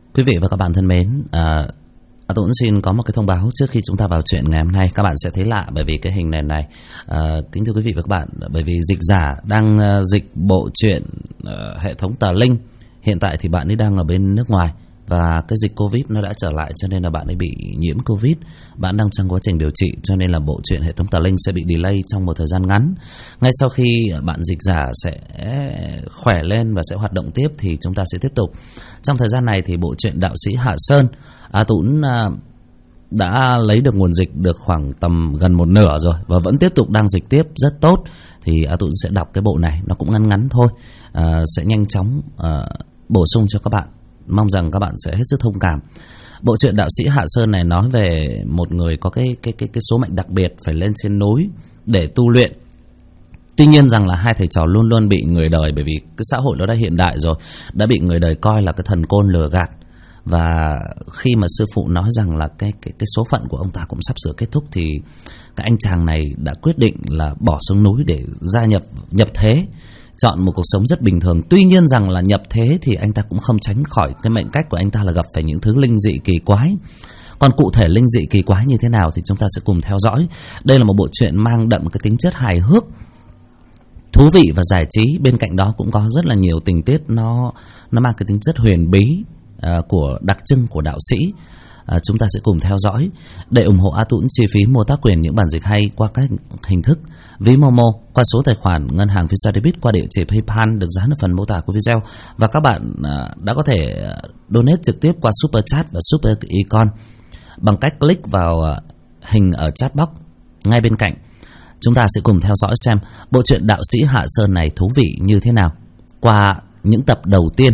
Quý vị và các bạn thân mến, tôi cũng xin có một cái thông báo trước khi chúng ta vào chuyện ngày hôm nay. Các bạn sẽ thấy lạ bởi vì cái hình nền này. Kính thưa quý vị và các bạn, bởi vì dịch giả đang dịch bộ truyện hệ thống Tà Linh. Hiện tại thì bạn ấy đang ở bên nước ngoài và cái dịch Covid nó đã trở lại, cho nên là bạn ấy bị nhiễm Covid. Bạn đang trong quá trình điều trị, cho nên là bộ truyện hệ thống Tà Linh sẽ bị delay trong một thời gian ngắn. Ngay sau khi bạn dịch giả sẽ khỏe lên và sẽ hoạt động tiếp thì chúng ta sẽ tiếp tục. Trong thời gian này thì bộ truyện Đạo Sĩ Hạ Sơn, Tún đã lấy được nguồn dịch được khoảng tầm gần một nửa rồi và vẫn tiếp tục đang dịch tiếp rất tốt. Thì Tún sẽ đọc cái bộ này, nó cũng ngắn ngắn thôi, sẽ nhanh chóng bổ sung cho các bạn. Mong rằng các bạn sẽ hết sức thông cảm. Bộ truyện Đạo Sĩ Hạ Sơn này nói về một người có cái số mệnh đặc biệt phải lên trên núi để tu luyện. Tuy nhiên rằng là hai thầy trò luôn luôn bị người đời, bởi vì cái xã hội nó đã hiện đại rồi, đã bị người đời coi là cái thần côn lừa gạt. Và khi mà sư phụ nói rằng là cái số phận của ông ta cũng sắp sửa kết thúc thì cái anh chàng này đã quyết định là bỏ xuống núi để gia nhập thế, chọn một cuộc sống rất bình thường. Tuy nhiên rằng là nhập thế thì anh ta cũng không tránh khỏi cái mệnh cách của anh ta là gặp phải những thứ linh dị kỳ quái. Còn cụ thể linh dị kỳ quái như thế nào thì chúng ta sẽ cùng theo dõi. Đây là một bộ truyện mang đậm cái tính chất hài hước, thú vị và giải trí. Bên cạnh đó cũng có rất là nhiều tình tiết nó mang cái tính chất huyền bí của đặc trưng của đạo sĩ. Chúng ta sẽ cùng theo dõi. Để ủng hộ Tún chi phí mua tác quyền những bản dịch hay qua các hình thức: ví Momo, qua số tài khoản ngân hàng Visa Debit, qua địa chỉ PayPal được dán ở phần mô tả của video. Và các bạn đã có thể donate trực tiếp qua Super Chat và Super Icon bằng cách click vào hình ở chat box ngay bên cạnh. Chúng ta sẽ cùng theo dõi xem bộ truyện Đạo Sĩ Hạ Sơn này thú vị như thế nào qua những tập đầu tiên.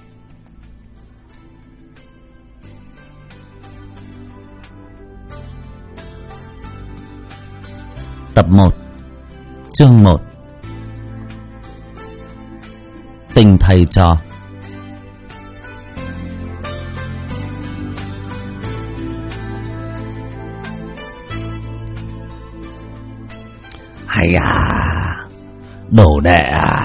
Tập 1, chương 1. Tình thầy trò. Hay đồ đệ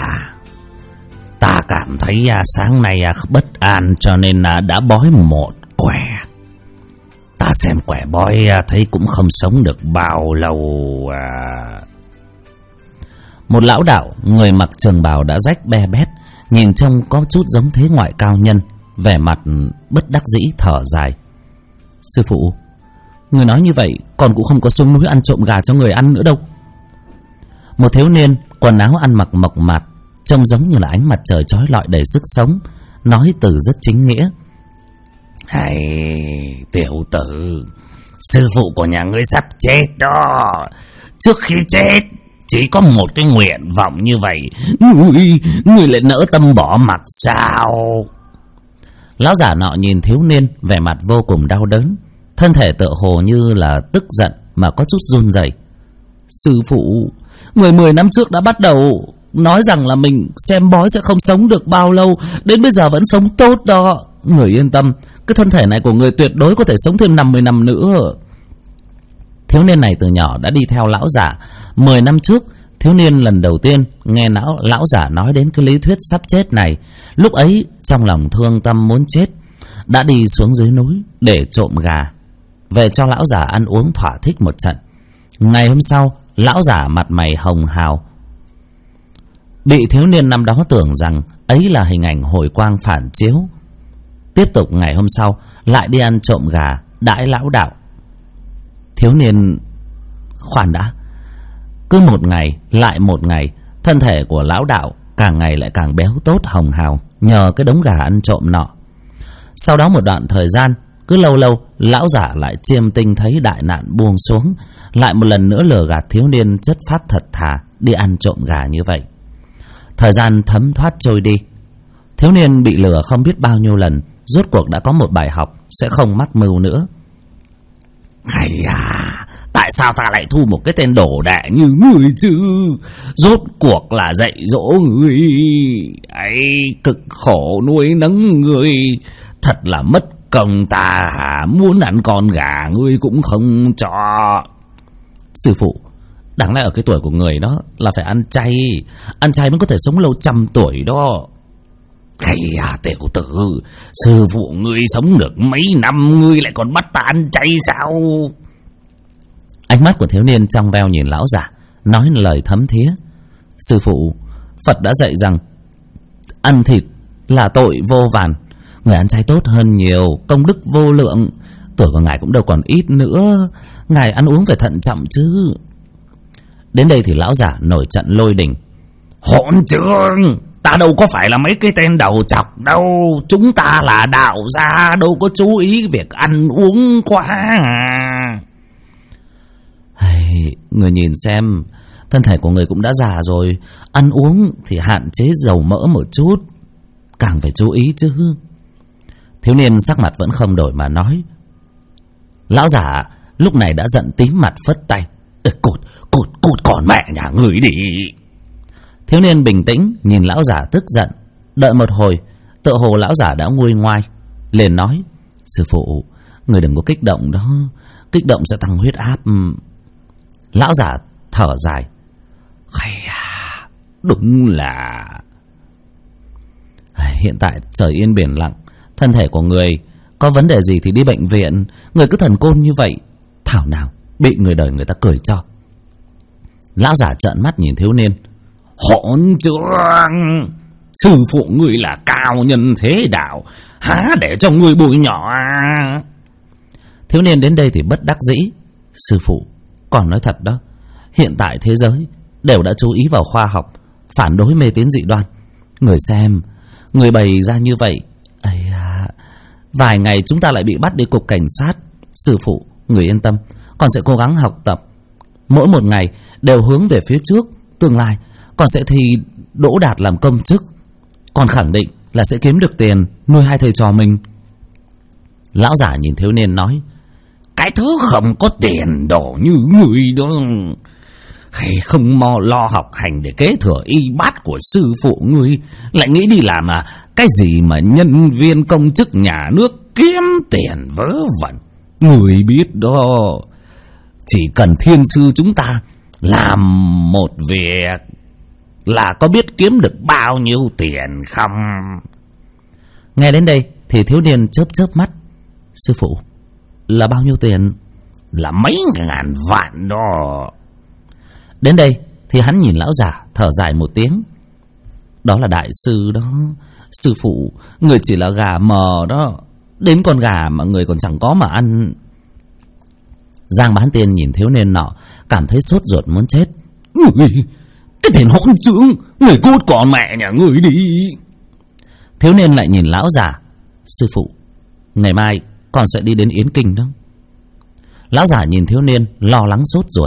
ta cảm thấy sáng nay bất an cho nên đã bói một quẻ. Ta xem quẻ bói thấy cũng không sống được bao lâu. Một lão đạo người mặc trường bào đã rách be bét, nhìn trông có chút giống thế ngoại cao nhân, vẻ mặt bất đắc dĩ thở dài. Sư phụ, người nói như vậy còn cũng không có xuống núi ăn trộm gà cho người ăn nữa đâu. Một thiếu niên quần áo ăn mặc mộc mạc, trông giống như là ánh mặt trời chói lọi đầy sức sống, nói từ rất chính nghĩa. Hay tiểu tử, sư phụ của nhà ngươi sắp chết đó. Trước khi chết chỉ có một cái nguyện vọng như vậy, ngươi lại nỡ tâm bỏ mặc sao? Lão giả nọ nhìn thiếu niên vẻ mặt vô cùng đau đớn, thân thể tựa hồ như là tức giận mà có chút run rẩy. Sư phụ, người 10 năm trước đã bắt đầu nói rằng là mình xem bói sẽ không sống được bao lâu, đến bây giờ vẫn sống tốt đó. Người yên tâm, cái thân thể này của người tuyệt đối có thể sống thêm 50 năm nữa. Thiếu niên này từ nhỏ đã đi theo lão giả. 10 năm trước, thiếu niên lần đầu tiên nghe lão giả nói đến cái lý thuyết sắp chết này. Lúc ấy trong lòng thương tâm muốn chết, đã đi xuống dưới núi để trộm gà về cho lão giả ăn uống thỏa thích một trận. Ngày hôm sau, lão giả mặt mày hồng hào, bị thiếu niên năm đó tưởng rằng ấy là hình ảnh hồi quang phản chiếu. Tiếp tục ngày hôm sau lại đi ăn trộm gà đãi lão đạo. Thiếu niên khoan đã, cứ một ngày lại một ngày, thân thể của lão đạo càng ngày lại càng béo tốt hồng hào nhờ cái đống gà ăn trộm nọ. Sau đó một đoạn thời gian, cứ lâu lâu lão giả lại chiêm tinh thấy đại nạn buông xuống, lại một lần nữa lừa gạt thiếu niên chất phát thật thà đi ăn trộm gà như vậy. Thời gian thấm thoát trôi đi, thiếu niên bị lừa không biết bao nhiêu lần, rốt cuộc đã có một bài học sẽ không mắc mưu nữa. Hay tại sao ta lại thu một cái tên đổ đệ như ngươi chứ? Rốt cuộc là dạy dỗ ngươi ấy, cực khổ nuôi nấng ngươi, thật là mất công ta muốn ăn con gà ngươi cũng không cho. Sư phụ, đáng lẽ ở cái tuổi của người đó là phải ăn chay mới có thể sống lâu 100 tuổi đó. Hay à, tiểu tử, sư phụ ngươi sống được mấy năm, ngươi lại còn bắt ta ăn chay sao? Ánh mắt của thiếu niên trong veo nhìn lão giả, nói lời thấm thía. Sư phụ, Phật đã dạy rằng ăn thịt là tội vô vàn. Người ăn chay tốt hơn nhiều, công đức vô lượng. Tuổi của ngài cũng đâu còn ít nữa, ngài ăn uống phải thận trọng chứ. Đến đây thì lão giả nổi trận lôi đình. Hỗn trương, ta đâu có phải là mấy cái tên đầu chọc đâu. Chúng ta là đạo gia, đâu có chú ý việc ăn uống quá à. Người nhìn xem, thân thể của người cũng đã già rồi, ăn uống thì hạn chế dầu mỡ một chút, càng phải chú ý chứ. Thiếu niên sắc mặt vẫn không đổi mà nói. Lão giả lúc này đã giận tím mặt phất tay. Cút còn mẹ nhà người đi. Thiếu niên bình tĩnh nhìn lão giả tức giận. Đợi một hồi, tựa hồ lão giả đã nguôi ngoai, liền nói: sư phụ, người đừng có kích động đó, kích động sẽ tăng huyết áp. Lão giả thở dài. Đúng là... Hiện tại trời yên biển lặng, thân thể của người có vấn đề gì thì đi bệnh viện. Người cứ thần côn như vậy, thảo nào bị người đời người ta cười cho. Lão giả trợn mắt nhìn thiếu niên. Hỗn trương, sư phụ ngươi là cao nhân thế đạo, há để cho ngươi bụi nhỏ à? Thiếu niên đến đây thì bất đắc dĩ. Sư phụ, còn nói thật đó, hiện tại thế giới đều đã chú ý vào khoa học, phản đối mê tín dị đoan. Người xem, người bày ra như vậy, vài ngày chúng ta lại bị bắt đi cục cảnh sát. Sư phụ, người yên tâm, con sẽ cố gắng học tập, mỗi một ngày đều hướng về phía trước. Tương lai con sẽ thi đỗ đạt làm công chức. Con khẳng định là sẽ kiếm được tiền nuôi hai thầy trò mình. Lão giả nhìn thiếu niên nói: cái thứ không có tiền đồ như người đó, hay không lo học hành để kế thừa y bát của sư phụ ngươi, lại nghĩ đi làm cái gì mà nhân viên công chức nhà nước kiếm tiền vớ vẩn. Người biết đó, chỉ cần thiên sư chúng ta làm một việc là có biết kiếm được bao nhiêu tiền không? Nghe đến đây thì thiếu niên chớp chớp mắt. Sư phụ, là bao nhiêu tiền? Là mấy ngàn vạn đó. Đến đây thì hắn nhìn lão giả thở dài một tiếng. Đó là đại sư đó. Sư phụ, người chỉ là gà mờ đó, đến con gà mà người còn chẳng có mà ăn. Giang Bán Tiên nhìn thiếu niên nọ, cảm thấy sốt ruột muốn chết. Người, cái tên hỗn trướng, người cút con mẹ nhà người đi. Thiếu niên lại nhìn lão giả. Sư phụ, ngày mai con sẽ đi đến Yến Kinh đó. Lão giả nhìn thiếu niên lo lắng sốt ruột.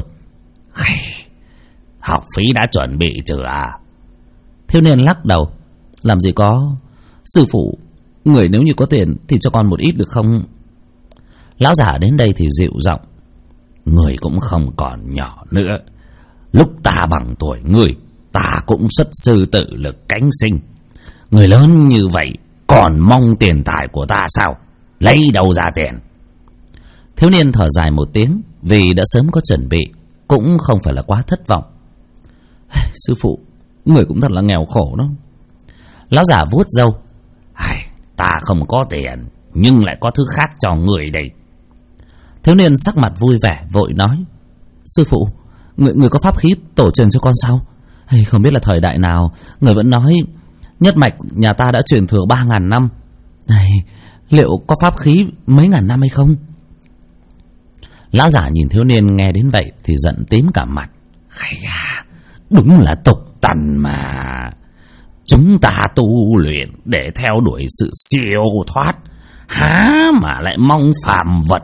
Học phí đã chuẩn bị chưa à? Thiếu niên lắc đầu. Làm gì có. Sư phụ, người nếu như có tiền thì cho con một ít được không? Lão giả đến đây thì dịu giọng. Người cũng không còn nhỏ nữa. Lúc ta bằng tuổi người, ta cũng xuất sư tự lực cánh sinh. Người lớn như vậy còn mong tiền tài của ta sao? Lấy đâu ra tiền? Thiếu niên thở dài một tiếng, vì đã sớm có chuẩn bị, cũng không phải là quá thất vọng. Sư phụ, người cũng thật là nghèo khổ đó. Lão giả vuốt râu. Ta không có tiền, nhưng lại có thứ khác cho người đây. Thiếu niên sắc mặt vui vẻ vội nói. Sư phụ, người có pháp khí tổ truyền cho con sao? Không biết là thời đại nào, người vẫn nói nhất mạch nhà ta đã truyền thừa 3.000 năm. Liệu có pháp khí mấy ngàn năm hay không? Lão giả nhìn thiếu niên nghe đến vậy thì giận tím cả mặt. Đúng là tục tằn mà. Chúng ta tu luyện để theo đuổi sự siêu thoát, há mà lại mong phàm vật.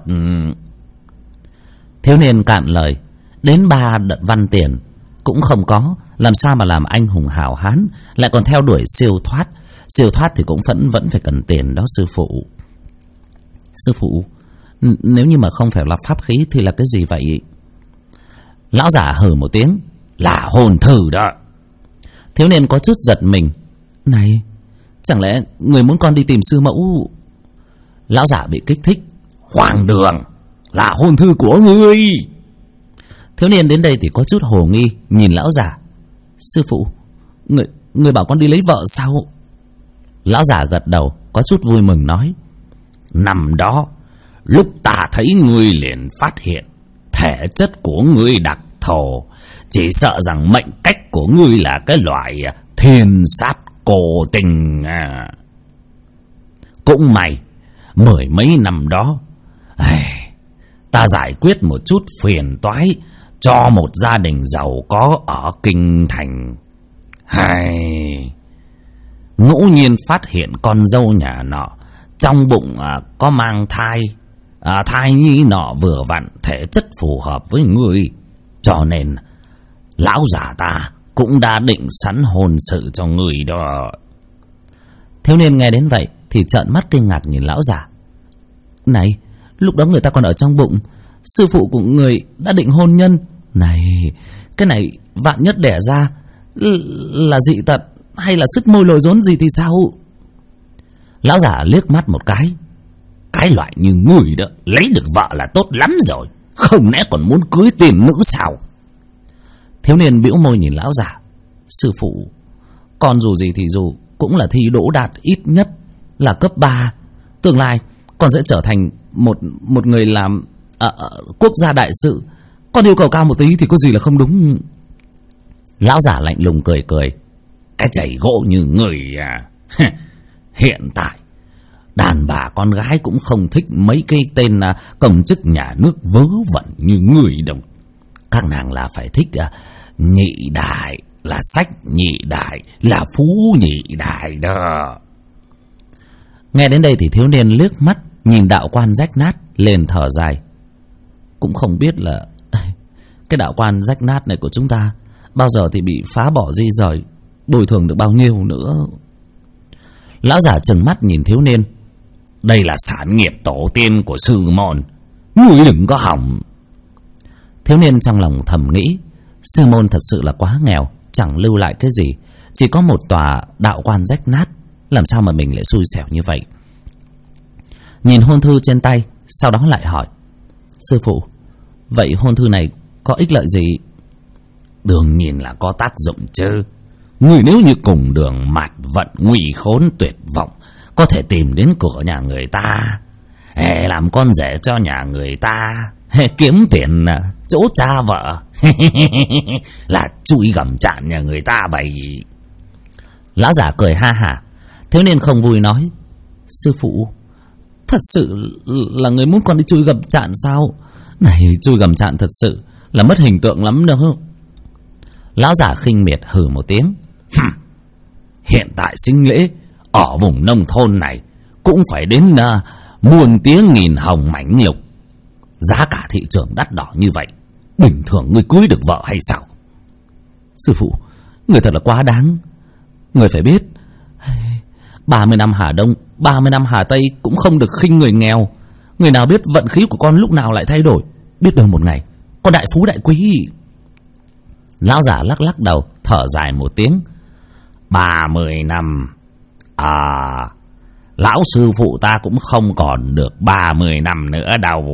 Thiếu niên cạn lời. Đến 3 văn tiền cũng không có, làm sao mà làm anh hùng hào hán, lại còn theo đuổi siêu thoát. Siêu thoát thì cũng vẫn phải cần tiền đó sư phụ. Sư phụ, nếu như mà không phải là pháp khí thì là cái gì vậy? Lão giả hừ một tiếng. Là hồn thử đó. Thiếu niên có chút giật mình. Này, chẳng lẽ người muốn con đi tìm sư mẫu? Lão giả bị kích thích. Hoàng đường, là hồn thư của ngươi. Thiếu niên đến đây thì có chút hồ nghi, nhìn lão giả. Sư phụ, người bảo con đi lấy vợ sao? Lão giả gật đầu, có chút vui mừng nói: Năm đó, lúc ta thấy ngươi liền phát hiện thể chất của ngươi đặc thù, chỉ sợ rằng mệnh cách của ngươi là cái loại thiên sát cô tình à. Cũng may, 10 mấy năm đó, ta giải quyết một chút phiền toái cho một gia đình giàu có ở kinh thành. Ngẫu nhiên phát hiện con dâu nhà nọ trong bụng có mang thai, thai nhi nọ vừa vặn thể chất phù hợp với ngươi, cho nên lão già ta cũng đã định sẵn hôn sự cho ngươi đó. Thiếu niên nghe đến vậy thì trợn mắt kinh ngạc nhìn lão giả. Này, lúc đó người ta còn ở trong bụng, sư phụ của người đã định hôn nhân. Này, cái này vạn nhất đẻ ra là dị tật hay là sứt môi lồi rốn gì thì sao? Lão giả liếc mắt một cái. Cái loại như ngươi đó lấy được vợ là tốt lắm rồi, không lẽ còn muốn cưới tiền nữ sao? Thiếu niên bĩu môi nhìn lão giả. Sư phụ, con dù gì thì dù cũng là thi đỗ đạt ít nhất là cấp 3. Tương lai con sẽ trở thành một người làm quốc gia đại sự. Con yêu cầu cao một tí thì có gì là không đúng. Lão giả lạnh lùng cười cười. Cái chảy gỗ như người à. Hiện tại đàn bà con gái cũng không thích mấy cái tên công chức nhà nước vớ vẩn như người đâu. Các nàng là phải thích nhị đại, là sách nhị đại, là phú nhị đại đó. Nghe đến đây thì thiếu niên liếc mắt nhìn đạo quan rách nát, liền thở dài. Cũng không biết là cái đạo quan rách nát này của chúng ta bao giờ thì bị phá bỏ di rời, bồi thường được bao nhiêu nữa. Lão giả trừng mắt nhìn thiếu niên. Đây là sản nghiệp tổ tiên của sư môn, ngươi đừng có hỏng. Thiếu niên trong lòng thầm nghĩ, sư môn thật sự là quá nghèo, chẳng lưu lại cái gì, chỉ có một tòa đạo quan rách nát, làm sao mà mình lại xui xẻo như vậy. Nhìn hôn thư trên tay, sau đó lại hỏi: Sư phụ, vậy hôn thư này có ích lợi gì? Đương nhiên là có tác dụng chứ. Người nếu như cùng đường mạt vận nguy khốn tuyệt vọng, có thể tìm đến cửa nhà người ta, làm con rể cho nhà người ta, kiếm tiền chỗ cha vợ, là chui gầm chạn nhà người ta bày. Lão giả cười ha hả. Thiếu niên không vui nói: Sư phụ, thật sự là người muốn con đi chui gầm chạn sao? Này, chui gầm chạn thật sự là mất hình tượng lắm đâu. Lão giả khinh miệt hừ một tiếng. Hiện tại sinh lễ ở vùng nông thôn này cũng phải đến muôn tiếng nghìn hồng mảnh nhục. Giá cả thị trường đắt đỏ như vậy, bình thường người cưới được vợ hay sao? Sư phụ, người thật là quá đáng. Người phải biết, 30 năm Hà Đông, 30 năm Hà Tây cũng không được khinh người nghèo. Người nào biết vận khí của con lúc nào lại thay đổi, biết đâu một ngày con đại phú đại quý. Lão giả lắc lắc đầu, thở dài một tiếng. 30 năm lão sư phụ ta cũng không còn được 30 năm nữa đâu.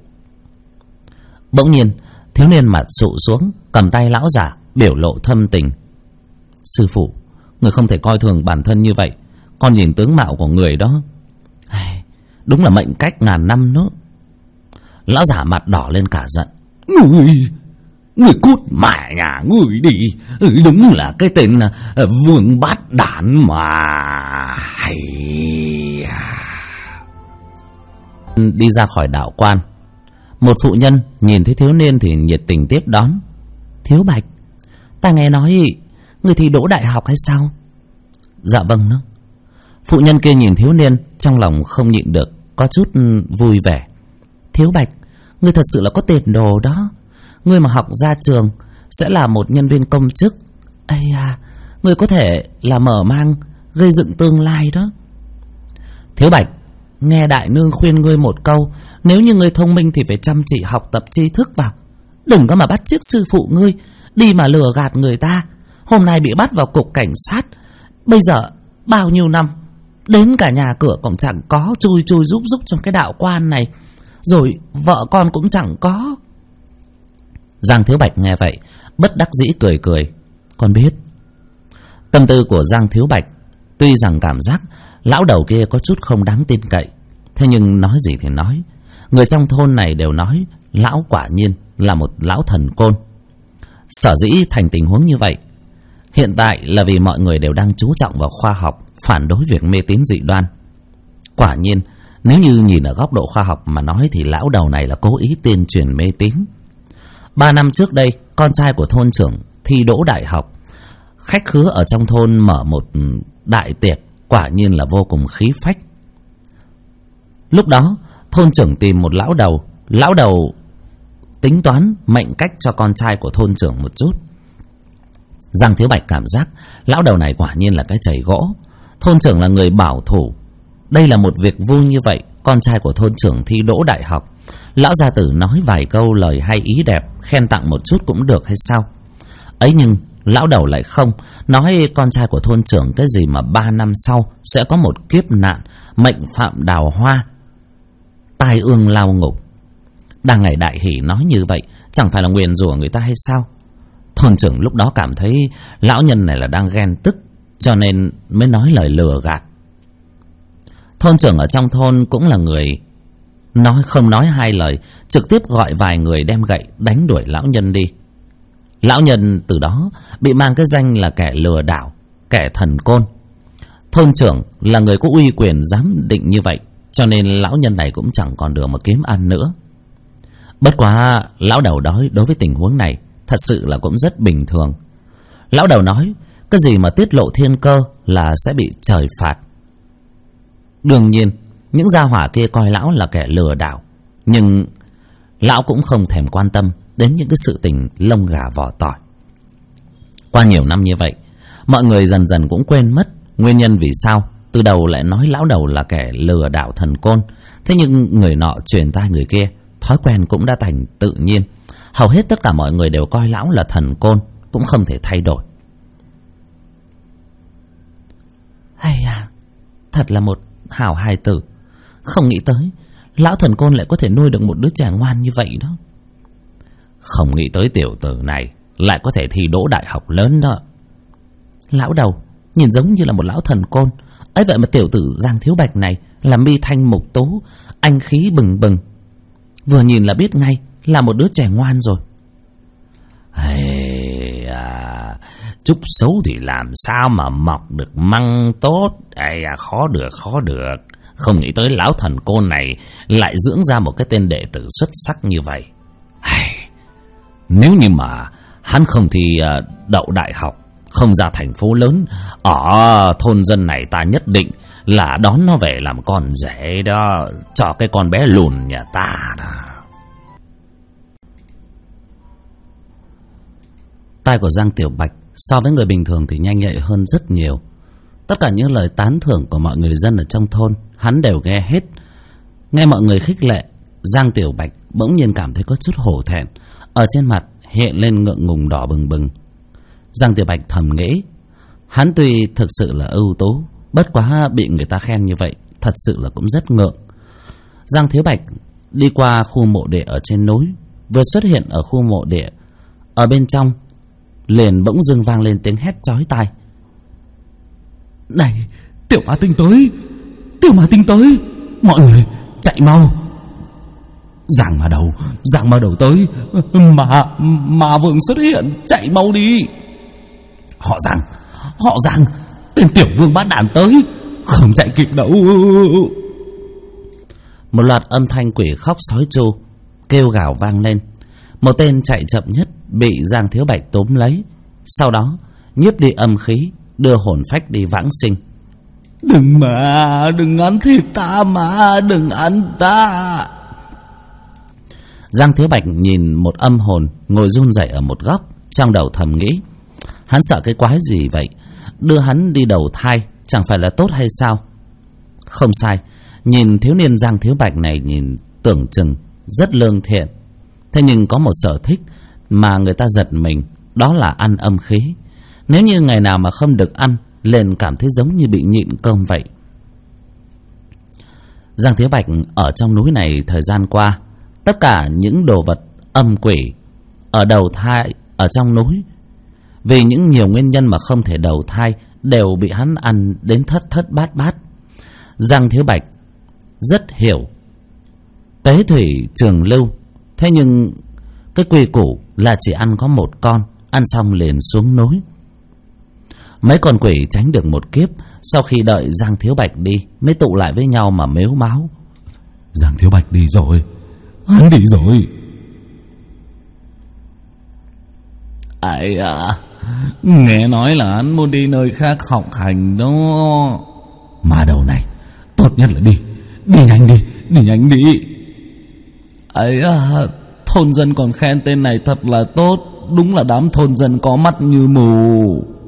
Bỗng nhiên thiếu niên mặt sụ xuống, cầm tay lão giả, biểu lộ thâm tình. Sư phụ, người không thể coi thường bản thân như vậy. Con nhìn tướng mạo của người đó, đúng là mệnh cách ngàn năm đó. Lão giả mặt đỏ lên cả giận. Người cút mẹ nhà người đi. Đúng là cái tên vương bát đản mà. Đi ra khỏi đạo quan, một phụ nhân nhìn thấy thiếu niên thì nhiệt tình tiếp đón. Thiếu Bạch, ta nghe nói người thi đỗ đại học hay sao? Dạ vâng đó. Phụ nhân kia nhìn thiếu niên, trong lòng không nhịn được có chút vui vẻ. Thiếu Bạch, người thật sự là có tiền đồ đó. Người mà học ra trường sẽ là một nhân viên công chức. Ây à, người có thể là mở mang, gây dựng tương lai đó. Thiếu Bạch, nghe đại nương khuyên ngươi một câu, nếu như ngươi thông minh thì phải chăm chỉ học tập tri thức vào. Đừng có mà bắt chước sư phụ ngươi, đi mà lừa gạt người ta. Hôm nay bị bắt vào cục cảnh sát, bây giờ bao nhiêu năm, đến cả nhà cửa cũng chẳng có, chui giúp trong cái đạo quan này, rồi vợ con cũng chẳng có. Giang Thiếu Bạch nghe vậy, bất đắc dĩ cười. Con biết. Tâm tư của Giang Thiếu Bạch Tuy rằng cảm giác lão đầu kia có chút không đáng tin cậy, thế nhưng nói gì thì nói, người trong thôn này đều nói lão quả nhiên là một lão thần côn. Sở dĩ thành tình huống như vậy hiện tại là vì mọi người đều đang chú trọng vào khoa học, phản đối việc mê tín dị đoan. Quả nhiên, nếu như nhìn ở góc độ khoa học mà nói thì lão đầu này là cố ý tuyên truyền mê tín. 3 năm trước đây, con trai của thôn trưởng thi đỗ đại học, khách khứa ở trong thôn mở một đại tiệc, quả nhiên là vô cùng khí phách. Lúc đó, thôn trưởng tìm một lão đầu tính toán mệnh cách cho con trai của thôn trưởng một chút. Giang Thiếu Bạch cảm giác lão đầu này quả nhiên là cái chày gỗ. Thôn trưởng là người bảo thủ, đây là một việc vui như vậy, con trai của thôn trưởng thi đỗ đại học, lão gia tử nói vài câu lời hay ý đẹp, khen tặng một chút cũng được hay sao? Ấy nhưng lão đầu lại không, nói con trai của thôn trưởng cái gì mà 3 năm sau sẽ có một kiếp nạn, mệnh phạm đào hoa, tai ương lao ngục. Đang ngày đại hỷ nói như vậy, chẳng phải là nguyền rủa người ta hay sao? Thôn trưởng lúc đó cảm thấy lão nhân này là đang ghen tức, cho nên mới nói lời lừa gạt. Thôn trưởng ở trong thôn cũng là người không nói hai lời, trực tiếp gọi vài người đem gậy đánh đuổi lão nhân đi. Lão nhân từ đó bị mang cái danh là kẻ lừa đảo, kẻ thần côn. Thôn trưởng là người có uy quyền giám định như vậy, cho nên lão nhân này cũng chẳng còn đường mà kiếm ăn nữa. Bất quá lão đầu đối với tình huống này thật sự là cũng rất bình thường. Lão đầu nói cái gì mà tiết lộ thiên cơ là sẽ bị trời phạt. Đương nhiên những gia hỏa kia coi lão là kẻ lừa đảo, nhưng lão cũng không thèm quan tâm đến những cái sự tình lông gà vỏ tỏi. Qua nhiều năm như vậy, mọi người dần dần cũng quên mất nguyên nhân vì sao từ đầu lại nói lão đầu là kẻ lừa đảo thần côn. Thế nhưng người nọ truyền tai người kia, thói quen cũng đã thành tự nhiên. Hầu hết tất cả mọi người đều coi lão là thần côn, cũng không thể thay đổi. Hay à, thật là một hảo hài tử. Không nghĩ tới lão thần côn lại có thể nuôi được một đứa trẻ ngoan như vậy đó. Không nghĩ tới tiểu tử này lại có thể thi đỗ đại học lớn đó. Lão đầu nhìn giống như là một lão thần côn, ấy vậy mà tiểu tử Giang Thiếu Bạch này là mi thanh mục tú, anh khí bừng bừng, vừa nhìn là biết ngay là một đứa trẻ ngoan rồi. Trúc xấu thì làm sao mà mọc được măng tốt. Khó được. Không nghĩ tới lão thần côn này lại dưỡng ra một cái tên đệ tử xuất sắc như vậy. Nếu như mà hắn không thi đậu đại học, không ra thành phố lớn, ở thôn dân này ta nhất định là đón nó về làm con rể đó, cho cái con bé lùn nhà ta đó. Tai của Giang Tiểu Bạch so với người bình thường thì nhanh nhạy hơn rất nhiều. Tất cả những lời tán thưởng của mọi người dân ở trong thôn hắn đều nghe hết. Nghe mọi người khích lệ, Giang Tiểu Bạch bỗng nhiên cảm thấy có chút hổ thẹn, ở trên mặt hiện lên ngượng ngùng đỏ bừng bừng. Giang Tiểu Bạch thầm nghĩ, hắn tuy thực sự là ưu tú, bất quá bị người ta khen như vậy thật sự là cũng rất ngượng. Giang Thiếu Bạch đi qua khu mộ địa ở trên núi, vừa xuất hiện ở khu mộ địa, ở bên trong liền bỗng dưng vang lên tiếng hét chói tai. Này, Tiểu Ma Tinh tới, Tiểu Ma Tinh tới, mọi người chạy mau. Giang Ma Đầu tới, mà Vương xuất hiện, chạy mau đi. Họ Giang, tên Tiểu Vương Bát Đàn tới, không chạy kịp đâu. Một loạt âm thanh quỷ khóc sói tru, kêu gào vang lên. Một tên chạy chậm nhất bị Giang Thiếu Bạch túm lấy, sau đó nhiếp đi âm khí, đưa hồn phách đi vãng sinh. Đừng ăn thịt ta mà, đừng ăn ta. Giang Thiếu Bạch nhìn một âm hồn ngồi run rẩy ở một góc, trong đầu thầm nghĩ, hắn sợ cái quái gì vậy, đưa hắn đi đầu thai chẳng phải là tốt hay sao? Không sai, nhìn thiếu niên Giang Thiếu Bạch này nhìn tưởng chừng rất lương thiện, thế nhưng có một sở thích mà người ta giật mình, đó là ăn âm khí. Nếu như ngày nào mà không được ăn, liền cảm thấy giống như bị nhịn cơm vậy. Giang Thiếu Bạch ở trong núi này thời gian qua, tất cả những đồ vật âm quỷ ở đầu thai ở trong núi, vì những nhiều nguyên nhân mà không thể đầu thai, đều bị hắn ăn đến thất bát bát. Giang Thiếu Bạch rất hiểu tế thủy trường lưu, thế nhưng cái quy củ là chỉ ăn có một con, ăn xong liền xuống núi. Mấy con quỷ tránh được một kiếp, sau khi đợi Giang Thiếu Bạch đi mới tụ lại với nhau mà mếu máo. Giang Thiếu Bạch đi rồi, hắn đi rồi. Ai à, nghe nói là hắn muốn đi nơi khác học hành đó. Mà đầu này tốt nhất là đi nhanh đi. Ấy à, thôn dân còn khen tên này thật là tốt. Đúng là đám thôn dân có mắt như mù.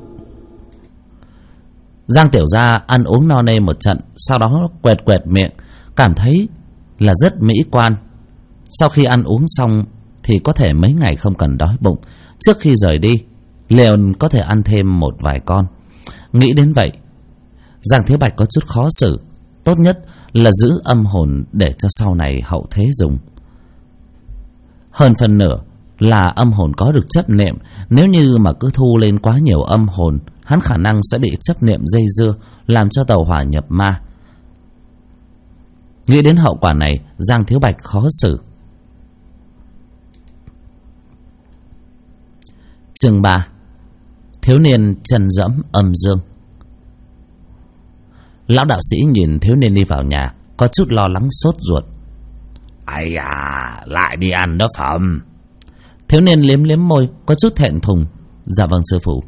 Giang Tiểu Gia ăn uống no nê một trận, sau đó quẹt miệng, cảm thấy là rất mỹ quan. Sau khi ăn uống xong thì có thể mấy ngày không cần đói bụng. Trước khi rời đi liền có thể ăn thêm một vài con. Nghĩ đến vậy, Giang Thiếu Bạch có chút khó xử. Tốt nhất là giữ âm hồn để cho sau này hậu thế dùng. Hơn phần nửa là âm hồn có được chấp niệm. Nếu như mà cứ thu lên quá nhiều âm hồn, hắn khả năng sẽ bị chấp niệm dây dưa, làm cho tàu hỏa nhập ma. Nghĩ đến hậu quả này, Giang Thiếu Bạch khó xử. Chương 3. Thiếu niên chân dẫm âm dương. Lão đạo sĩ nhìn thiếu niên đi vào nhà, có chút lo lắng sốt ruột. Ai à, lại đi ăn đó phẩm. Thiếu niên liếm môi, có chút thẹn thùng. Dạ vâng sư phụ.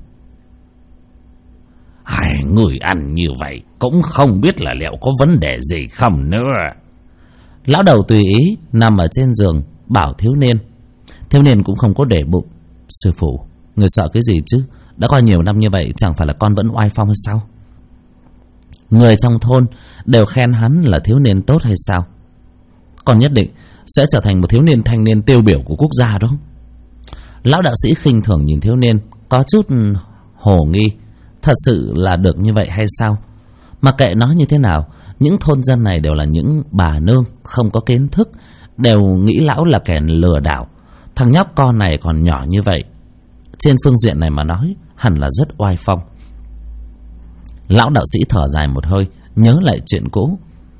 Người ăn như vậy cũng không biết là liệu có vấn đề gì không nữa. Lão đầu tùy ý nằm ở trên giường bảo thiếu niên. Thiếu niên cũng không có để bụng. Sư phụ, người sợ cái gì chứ? Đã qua nhiều năm như vậy, chẳng phải là con vẫn oai phong hay sao? Người trong thôn đều khen hắn là thiếu niên tốt hay sao? Con nhất định sẽ trở thành một thiếu niên thanh niên tiêu biểu của quốc gia đó. Lão đạo sĩ khinh thường nhìn thiếu niên, có chút hồ nghi. Thật sự là được như vậy hay sao? Mà kệ nó như thế nào, những thôn dân này đều là những bà nương không có kiến thức, đều nghĩ lão là kẻ lừa đảo. Thằng nhóc con này còn nhỏ như vậy, trên phương diện này mà nói hẳn là rất oai phong. Lão đạo sĩ thở dài một hơi, nhớ lại chuyện cũ.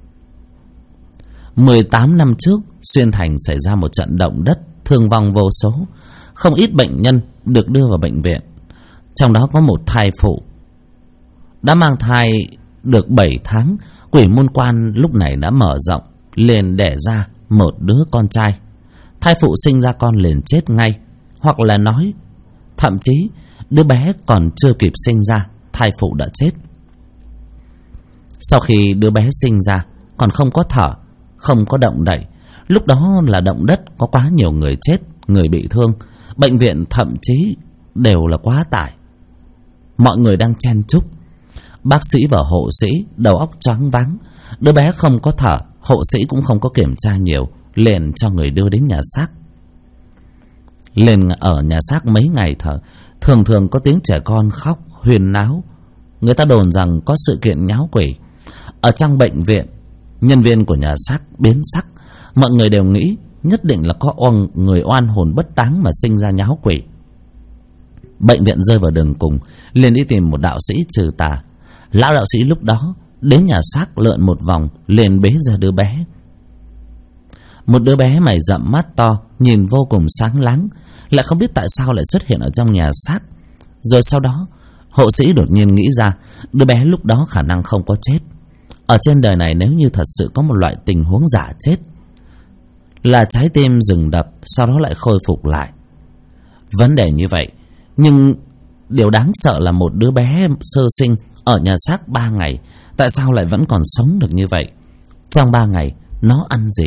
18 năm trước, xuyên thành xảy ra một trận động đất, thương vong vô số. Không ít bệnh nhân được đưa vào bệnh viện. Trong đó có một thai phụ đã mang thai được 7 tháng. Quỷ môn quan lúc này đã mở rộng, liền đẻ ra một đứa con trai. Thai phụ sinh ra con liền chết ngay. Hoặc là nói, thậm chí đứa bé còn chưa kịp sinh ra, thai phụ đã chết. Sau khi đứa bé sinh ra còn không có thở, không có động đậy. Lúc đó là động đất, có quá nhiều người chết, người bị thương. Bệnh viện thậm chí đều là quá tải. Mọi người đang chen chúc. Bác sĩ và hộ sĩ đầu óc choáng váng. Đứa bé không có thở, hộ sĩ cũng không có kiểm tra nhiều, liền cho người đưa đến nhà xác. Liền ở nhà xác mấy ngày thở, thường thường có tiếng trẻ con khóc huyên náo. Người ta đồn rằng có sự kiện nháo quỷ. Ở trong bệnh viện, nhân viên của nhà xác biến sắc. Mọi người đều nghĩ nhất định là có người oan hồn bất táng mà sinh ra nháo quỷ. Bệnh viện rơi vào đường cùng, liền đi tìm một đạo sĩ trừ tà. Lão đạo sĩ lúc đó đến nhà xác lượn một vòng, liền bế ra đứa bé. Một đứa bé mày rậm mắt to, nhìn vô cùng sáng láng, lại không biết tại sao lại xuất hiện ở trong nhà xác. Rồi sau đó hộ sĩ đột nhiên nghĩ ra đứa bé lúc đó khả năng không có chết. Ở trên đời này nếu như thật sự có một loại tình huống giả chết, là trái tim dừng đập, sau đó lại khôi phục lại. Vấn đề như vậy, nhưng điều đáng sợ là một đứa bé sơ sinh ở nhà xác 3 ngày, tại sao lại vẫn còn sống được như vậy? Trong 3 ngày nó ăn gì?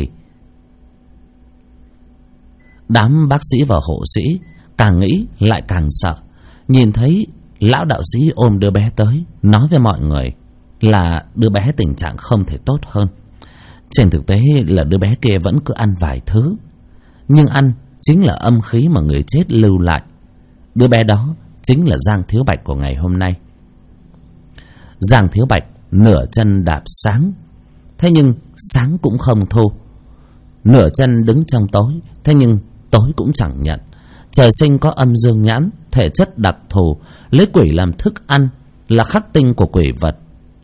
Đám bác sĩ và hộ sĩ càng nghĩ lại càng sợ. Nhìn thấy lão đạo sĩ ôm đứa bé tới, nói với mọi người là đứa bé tình trạng không thể tốt hơn. Trên thực tế là đứa bé kia vẫn cứ ăn vài thứ, nhưng ăn chính là âm khí mà người chết lưu lại. Đứa bé đó chính là Giang Thiếu Bạch của ngày hôm nay. Giang Thiếu Bạch nửa chân đạp sáng, thế nhưng sáng cũng không thu. Nửa chân đứng trong tối, thế nhưng tối cũng chẳng nhận. Trời sinh có âm dương nhãn, thể chất đặc thù, lấy quỷ làm thức ăn, là khắc tinh của quỷ vật.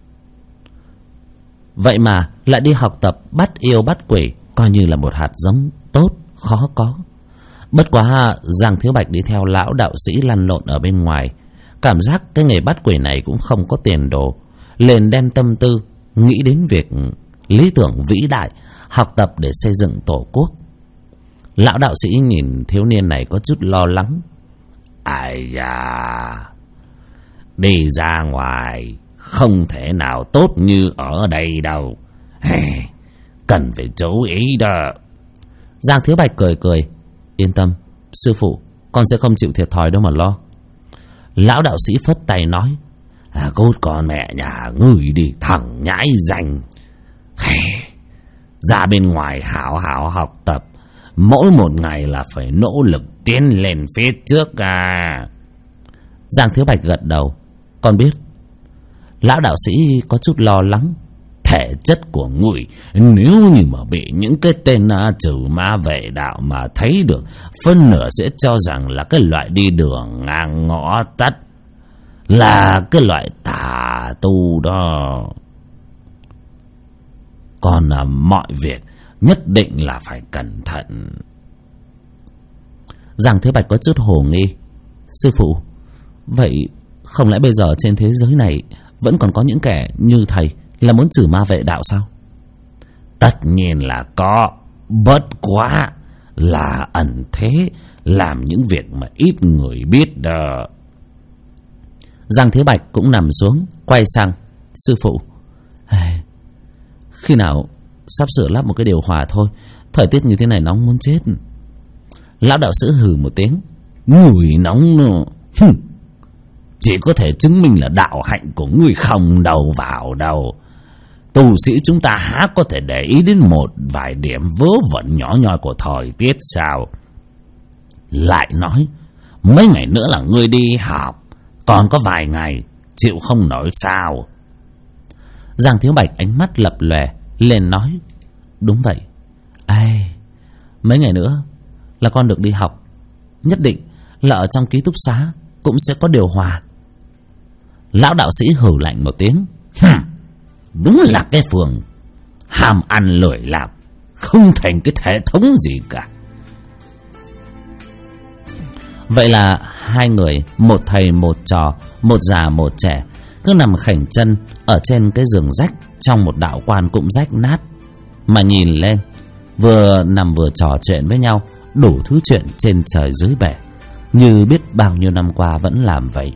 Vậy mà lại đi học tập bắt yêu bắt quỷ, coi như là một hạt giống tốt khó có. Bất quá Giang Thiếu Bạch đi theo lão đạo sĩ lăn lộn ở bên ngoài, cảm giác cái nghề bắt quỷ này cũng không có tiền đồ, liền đem tâm tư nghĩ đến việc lý tưởng vĩ đại, học tập để xây dựng tổ quốc. Lão đạo sĩ nhìn thiếu niên này có chút lo lắng. Ai da, đi ra ngoài không thể nào tốt như ở đây đâu, cần phải chú ý đó. Giang Thiếu Bạch cười cười. Yên tâm, sư phụ, con sẽ không chịu thiệt thòi đâu mà lo. Lão đạo sĩ phất tay nói. Cút con mẹ nhà ngươi đi, thằng nhãi danh. Ra bên ngoài hảo hảo học tập, mỗi một ngày là phải nỗ lực tiến lên phía trước à. Giang Thiếu Bạch gật đầu. Con biết. Lão đạo sĩ có chút lo lắng. Thể chất của người nếu như mà bị những cái tên trừ ma vệ đạo mà thấy được, phân nửa sẽ cho rằng là cái loại đi đường ngang ngõ tắt, là cái loại tà tu đó. Còn mọi việc nhất định là phải cẩn thận. Giang Thế Bạch có chút hồ nghi. Sư phụ, vậy không lẽ bây giờ trên thế giới này vẫn còn có những kẻ như thầy là muốn trừ ma vệ đạo sao? Tất nhiên là có, bất quá là ẩn thế, làm những việc mà ít người biết đó. Giang Thế Bạch cũng nằm xuống, quay sang. Sư phụ, khi nào sắp sửa lắp một cái điều hòa thôi, thời tiết như thế này nóng muốn chết. Lão đạo sĩ hừ một tiếng. Người nóng nọ, chỉ có thể chứng minh là đạo hạnh của người không đầu vào đâu. Tu sĩ chúng ta há có thể để ý đến một vài điểm vớ vẩn nhỏ nhoi của thời tiết sao? Lại nói, mấy ngày nữa là ngươi đi học, còn có vài ngày, chịu không nổi sao? Giang Thiếu Bạch ánh mắt lập lòe lên nói. Đúng vậy. Mấy ngày nữa là con được đi học, nhất định là ở trong ký túc xá cũng sẽ có điều hòa. Lão đạo sĩ hừ lạnh một tiếng. Đúng là cái phường ham ăn lười làm, không thành cái hệ thống gì cả. Vậy là hai người, một thầy một trò, một già một trẻ, cứ nằm khảnh chân ở trên cái giường rách trong một đạo quan cũng rách nát, mà nhìn lên, vừa nằm vừa trò chuyện với nhau đủ thứ chuyện trên trời dưới bể, như biết bao nhiêu năm qua vẫn làm vậy.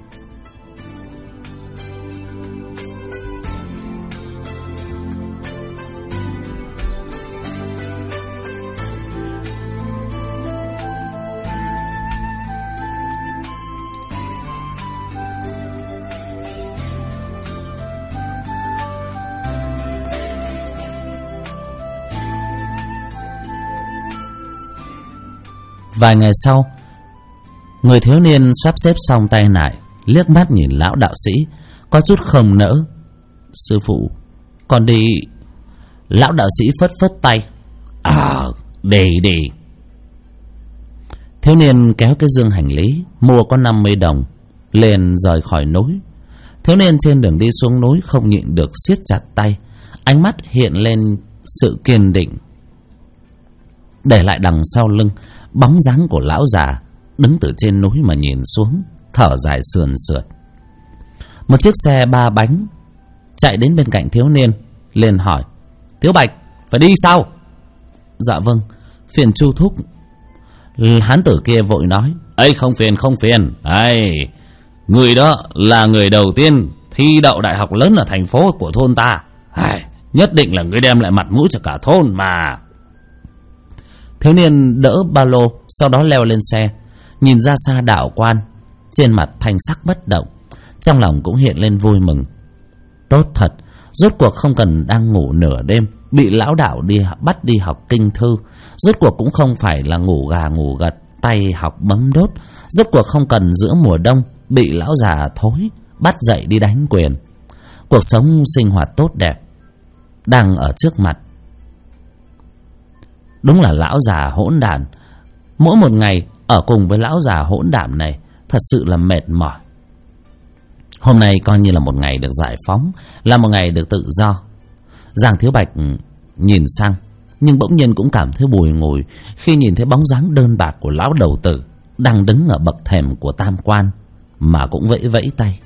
Vài ngày sau, người thiếu niên sắp xếp xong tay lại, liếc mắt nhìn lão đạo sĩ, có chút không nỡ. Sư phụ, con đi. Lão đạo sĩ phất phất tay. Đi. Thiếu niên kéo cái dương hành lý mua có 50 đồng, liền rời khỏi núi. Thiếu niên trên đường đi xuống núi không nhịn được siết chặt tay, ánh mắt hiện lên sự kiên định. Để lại đằng sau lưng bóng dáng của lão già đứng từ trên núi mà nhìn xuống, thở dài sườn sượt. Một chiếc xe 3 bánh chạy đến bên cạnh thiếu niên, liền hỏi. Thiếu Bạch, phải đi sao? Dạ vâng, phiền Chu thúc. Hán tử kia vội nói. Không phiền. Người đó là người đầu tiên thi đậu đại học lớn ở thành phố của thôn ta. Nhất định là người đem lại mặt mũi cho cả thôn mà. Thiếu niên đỡ ba lô, sau đó leo lên xe, nhìn ra xa đạo quan, trên mặt thanh sắc bất động, trong lòng cũng hiện lên vui mừng. Tốt thật, rốt cuộc không cần đang ngủ nửa đêm bị lão đạo bắt đi học kinh thư, rốt cuộc cũng không phải là ngủ gà ngủ gật tay học bấm đốt, rốt cuộc không cần giữa mùa đông bị lão già thối bắt dậy đi đánh quyền. Cuộc sống sinh hoạt tốt đẹp đang ở trước mặt. Đúng là lão già hỗn đản. Mỗi một ngày ở cùng với lão già hỗn đản này thật sự là mệt mỏi. Hôm nay coi như là một ngày được giải phóng, là một ngày được tự do. Giang Thiếu Bạch nhìn sang, nhưng bỗng nhiên cũng cảm thấy bùi ngùi khi nhìn thấy bóng dáng đơn bạc của lão đầu tử đang đứng ở bậc thềm của tam quan mà cũng vẫy vẫy tay.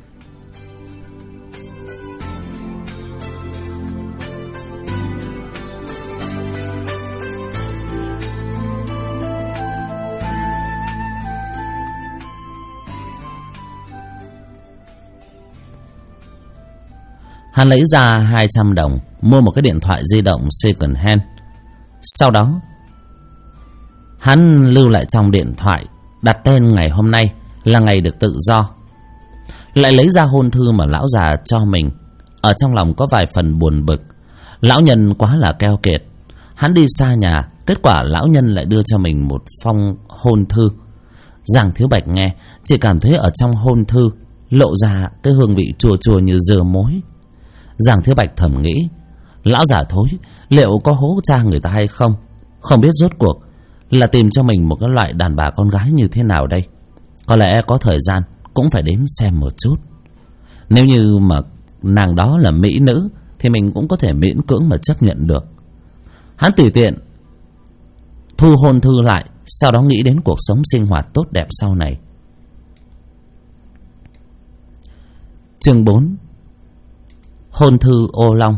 Hắn lấy ra 200 đồng mua một cái điện thoại di động second hand. Sau đó hắn lưu lại trong điện thoại đặt tên ngày hôm nay là ngày được tự do. Lại lấy ra hôn thư mà lão già cho mình. Ở trong lòng có vài phần buồn bực. Lão nhân quá là keo kiệt. Hắn đi xa nhà, kết quả lão nhân lại đưa cho mình một phong hôn thư. Giang Thiếu Bạch nghe chỉ cảm thấy ở trong hôn thư lộ ra cái hương vị chua chua như dưa muối. Giang Thiếu Bạch thầm nghĩ, lão già thối liệu có hố cha người ta hay không? Không biết rốt cuộc là tìm cho mình một cái loại đàn bà con gái như thế nào đây. Có lẽ có thời gian cũng phải đến xem một chút. Nếu như mà nàng đó là mỹ nữ thì mình cũng có thể miễn cưỡng mà chấp nhận được. Hắn tùy tiện thu hôn thư lại, sau đó nghĩ đến cuộc sống sinh hoạt tốt đẹp sau này. Chương 4. Hôn thư ô long.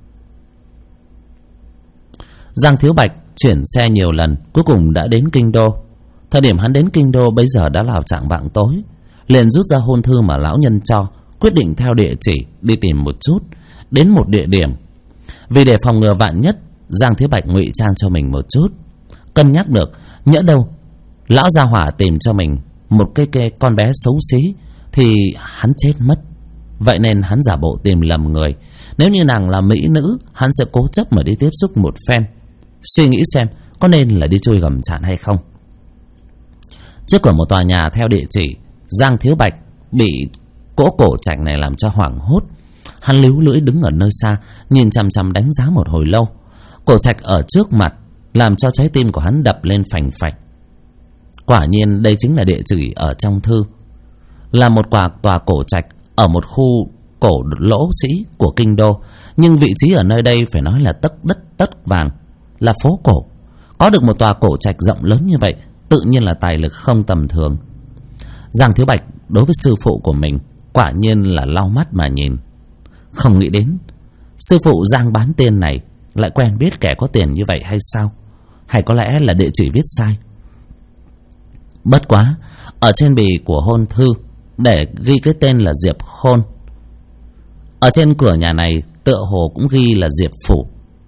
Giang Thiếu Bạch chuyển xe nhiều lần, cuối cùng đã đến kinh đô. Thời điểm hắn đến kinh đô bây giờ đã là chạng vạng tối. Liền rút ra hôn thư mà lão nhân cho, quyết định theo địa chỉ đi tìm một chút, đến một địa điểm. Vì để phòng ngừa vạn nhất, Giang Thiếu Bạch ngụy trang cho mình một chút, cân nhắc được nhỡ đâu lão gia hỏa tìm cho mình một cái con bé xấu xí thì hắn chết mất. Vậy nên hắn giả bộ tìm lầm người. Nếu như nàng là mỹ nữ, hắn sẽ cố chấp mà đi tiếp xúc một phen, suy nghĩ xem có nên là đi chui gầm chạn hay không. Trước cửa một tòa nhà theo địa chỉ, Giang Thiếu Bạch bị cỗ cổ trạch này làm cho hoảng hốt. Hắn líu lưỡi đứng ở nơi xa, nhìn chằm chằm đánh giá một hồi lâu. Cổ trạch ở trước mặt làm cho trái tim của hắn đập lên phành phạch. Quả nhiên đây chính là địa chỉ ở trong thư, là một tòa cổ trạch ở một khu cổ lỗ sĩ của kinh đô. Nhưng vị trí ở nơi đây phải nói là tấc đất tấc vàng, là phố cổ. Có được một tòa cổ trạch rộng lớn như vậy tự nhiên là tài lực không tầm thường. Giang Thiếu Bạch đối với sư phụ của mình quả nhiên là lau mắt mà nhìn. Không nghĩ đến sư phụ Giang bán tên này lại quen biết kẻ có tiền như vậy hay sao? Hay có lẽ là địa chỉ viết sai? Bất quá ở trên bì của hôn thư để ghi cái tên là Diệp Khôn. Ở trên cửa nhà này tựa hồ cũng ghi là Diệp Phủ.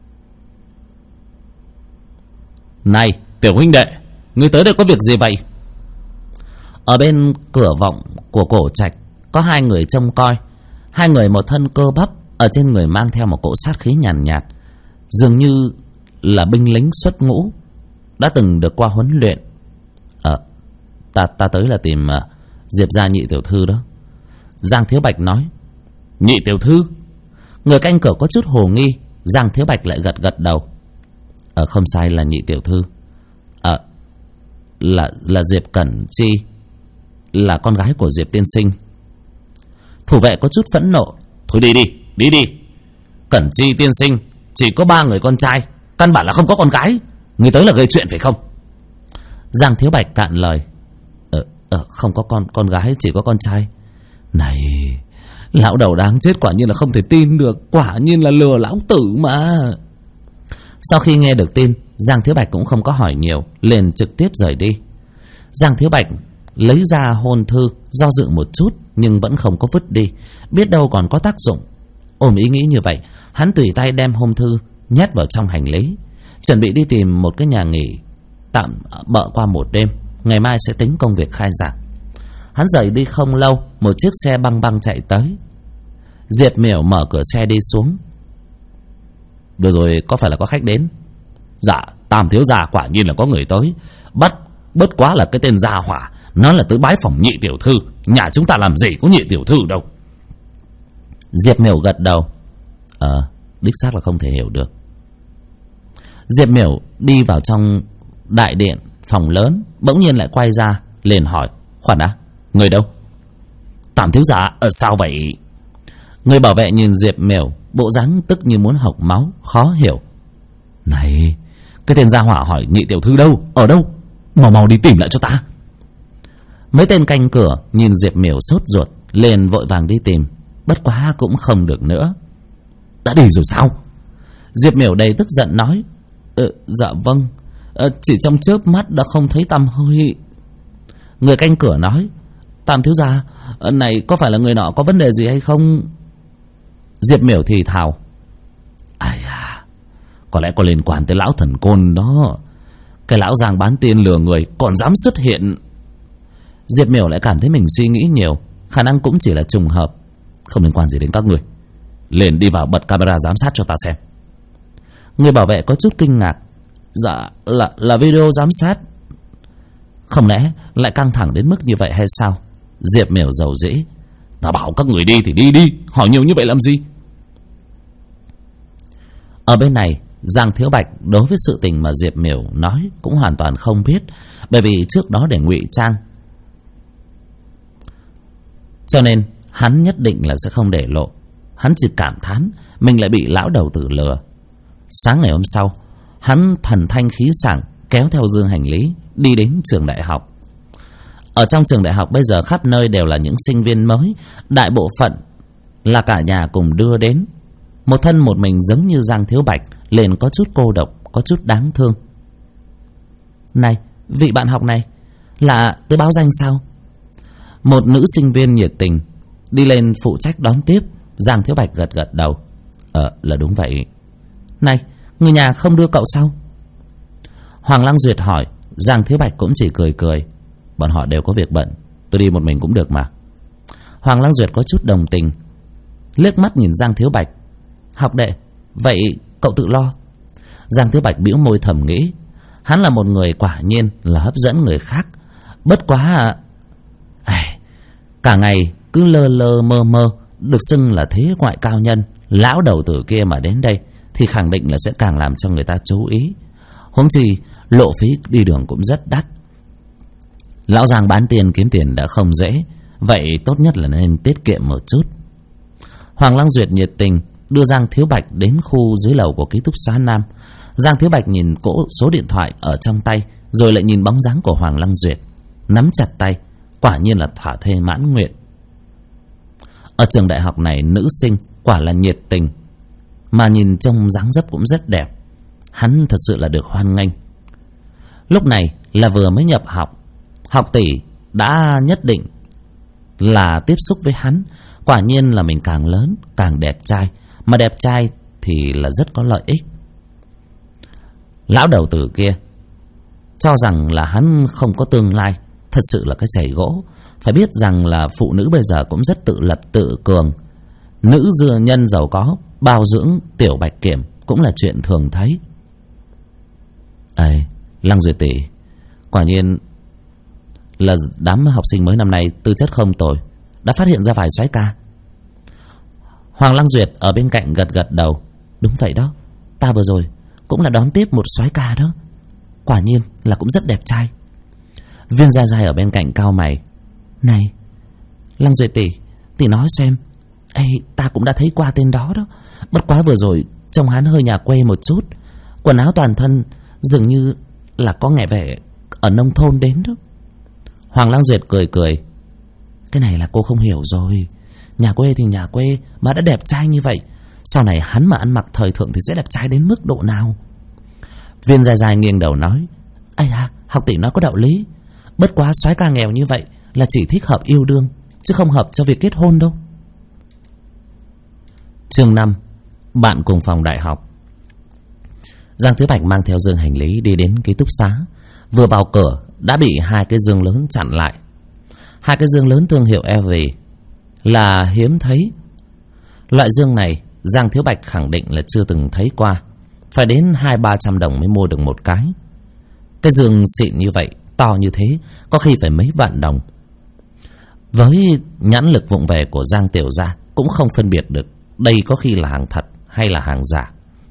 Này tiểu huynh đệ, ngươi tới đây có việc gì vậy? Ở bên cửa vọng của cổ trạch có hai người trông coi. Hai người một thân cơ bắp, ở trên người mang theo một cỗ sát khí nhàn nhạt, dường như là binh lính xuất ngũ, đã từng được qua huấn luyện. Ta tới là tìm Diệp gia nhị tiểu thư đó. Giang Thiếu Bạch nói. Nhị tiểu thư? Người canh cửa có chút hồ nghi. Giang Thiếu Bạch lại gật gật đầu. Không sai, là nhị tiểu thư. Là Diệp Cẩn Chi, là con gái của Diệp tiên sinh. Thủ vệ có chút phẫn nộ. Thôi đi đi. Cẩn Chi tiên sinh chỉ có 3 người con trai, căn bản là không có con gái. Người tới là gây chuyện phải không? Giang Thiếu Bạch cạn lời. Không có con gái, chỉ có con trai. Này, lão đầu đáng chết, quả nhiên là không thể tin được. Quả nhiên là lừa lão tử mà. Sau khi nghe được tin, Giang Thiếu Bạch cũng không có hỏi nhiều, liền trực tiếp rời đi. Giang Thiếu Bạch lấy ra hôn thư, do dự một chút nhưng vẫn không có vứt đi, biết đâu còn có tác dụng. Ôm ý nghĩ như vậy, hắn tùy tay đem hôn thư nhét vào trong hành lý, chuẩn bị đi tìm một cái nhà nghỉ tạm bợ qua một đêm, ngày mai sẽ tính công việc khai giảng. Hắn rời đi không lâu, một chiếc xe băng băng chạy tới. Diệp Miểu mở cửa xe đi xuống. Vừa rồi có phải là có khách đến? Dạ, Tam thiếu gia quả nhiên là có người tới. Bất quá là cái tên gia hỏa, nó là tới bái phòng nhị tiểu thư. Nhà chúng ta làm gì có nhị tiểu thư đâu. Diệp Miểu gật đầu. Đích xác là không thể hiểu được. Diệp Miểu đi vào trong đại điện phòng lớn, bỗng nhiên lại quay ra, liền hỏi. Khoan đã, người đâu? Tam thiếu gia sao vậy? Người bảo vệ nhìn Diệp Miểu, bộ dáng tức như muốn hộc máu, khó hiểu. Này, cái tên gia hỏa hỏi nhị tiểu thư đâu? Ở đâu? Mau mau đi tìm lại cho ta. Mấy tên canh cửa nhìn Diệp Miểu sốt ruột, liền vội vàng đi tìm. Bất quá cũng không được nữa. Đã đi rồi sao? Diệp Miểu đầy tức giận nói. Dạ vâng, chỉ trong chớp mắt đã không thấy tăm hơi. Người canh cửa nói. Tam thiếu gia, này có phải là người nọ có vấn đề gì hay không? Diệp Miểu thì thào. Ai à, có lẽ có liên quan tới lão thần côn đó. Cái lão giang bán tiên lừa người còn dám xuất hiện. Diệp Miểu lại cảm thấy mình suy nghĩ nhiều, khả năng cũng chỉ là trùng hợp, không liên quan gì đến các người. Lên đi vào bật camera giám sát cho ta xem. Người bảo vệ có chút kinh ngạc. Dạ là video giám sát. Không lẽ lại căng thẳng đến mức như vậy hay sao? Diệp Miểu dầu dĩ. Ta bảo các người đi thì đi đi, hỏi nhiều như vậy làm gì? Ở bên này, Giang Thiếu Bạch đối với sự tình mà Diệp Miểu nói cũng hoàn toàn không biết, bởi vì trước đó để ngụy trang, cho nên hắn nhất định là sẽ không để lộ. Hắn chỉ cảm thán mình lại bị lão đầu tử lừa. Sáng ngày hôm sau, hắn thần thanh khí sảng kéo theo dương hành lý đi đến trường đại học. Ở trong trường đại học bây giờ khắp nơi đều là những sinh viên mới, đại bộ phận là cả nhà cùng đưa đến. Một thân một mình giống như Giang Thiếu Bạch liền có chút cô độc, có chút đáng thương. Này, vị bạn học này là tới báo danh sao? Một nữ sinh viên nhiệt tình đi lên phụ trách đón tiếp. Giang Thiếu Bạch gật gật đầu. Là đúng vậy. Này, người nhà không đưa cậu sao? Hoàng Lăng Duyệt hỏi. Giang Thiếu Bạch cũng chỉ cười cười. Bọn họ đều có việc bận, tôi đi một mình cũng được mà. Hoàng Lăng Duyệt có chút đồng tình, liếc mắt nhìn Giang Thiếu Bạch. Học đệ, vậy cậu tự lo. Giang Thiếu Bạch bĩu môi thầm nghĩ, hắn là một người quả nhiên là hấp dẫn người khác. Bất quá cả ngày cứ lơ lơ mơ mơ, được xưng là thế ngoại cao nhân, lão đầu tử kia mà đến đây thì khẳng định là sẽ càng làm cho người ta chú ý. Huống chi lộ phí đi đường cũng rất đắt. Lão Giang bán tiền kiếm tiền đã không dễ, vậy tốt nhất là nên tiết kiệm một chút. Hoàng Lăng Duyệt nhiệt tình đưa Giang Thiếu Bạch đến khu dưới lầu của ký túc xá Nam. Giang Thiếu Bạch nhìn cỗ số điện thoại ở trong tay, rồi lại nhìn bóng dáng của Hoàng Lăng Duyệt, nắm chặt tay, quả nhiên là thỏa thê mãn nguyện. Ở trường đại học này nữ sinh quả là nhiệt tình, mà nhìn trông dáng dấp cũng rất đẹp. Hắn thật sự là được hoan nghênh. Lúc này là vừa mới nhập học, học tỷ đã nhất định là tiếp xúc với hắn. Quả nhiên là mình càng lớn càng đẹp trai, mà đẹp trai thì là rất có lợi ích. Lão đầu tử kia cho rằng là hắn không có tương lai, thật sự là cái chày gỗ. Phải biết rằng là phụ nữ bây giờ cũng rất tự lập tự cường. Nữ dưa nhân giàu có bao dưỡng tiểu bạch kiểm cũng là chuyện thường thấy. Lăng Duyệt tỷ, quả nhiên là đám học sinh mới năm nay tư chất không tồi, đã phát hiện ra vài soái ca. Hoàng Lăng Duyệt ở bên cạnh gật gật đầu. Đúng vậy đó, ta vừa rồi cũng là đón tiếp một soái ca đó, quả nhiên là cũng rất đẹp trai. Viên Gia Giai ở bên cạnh cau mày. Này Lăng Duyệt tỷ nói xem. Ta cũng đã thấy qua tên đó đó. Bất quá vừa rồi trông hắn hơi nhà quê một chút, quần áo toàn thân dường như là có vẻ vẻ ở nông thôn đến đó. Hoàng Lăng Duyệt cười cười. Cái này là cô không hiểu rồi. Nhà quê thì nhà quê, mà đã đẹp trai như vậy, sau này hắn mà ăn mặc thời thượng thì sẽ đẹp trai đến mức độ nào? Viên Gia Giai nghiêng đầu nói. Học tỷ nói có đạo lý. Bất quá soái ca nghèo như vậy là chỉ thích hợp yêu đương, chứ không hợp cho việc kết hôn đâu. Chương 5. Bạn cùng phòng đại học. Giang Thứ Bạch mang theo dương hành lý đi đến ký túc xá. Vừa vào cửa đã bị hai cái dương lớn chặn lại. Hai cái dương lớn thương hiệu LV là hiếm thấy. Loại dương này Giang Thiếu Bạch khẳng định là chưa từng thấy qua, phải đến 200-300 đồng mới mua được một cái. Cái dương xịn như vậy, to như thế, có khi phải mấy vạn đồng. Với nhãn lực vụng về của Giang Tiểu Gia cũng không phân biệt được đây có khi là hàng thật hay là hàng giả.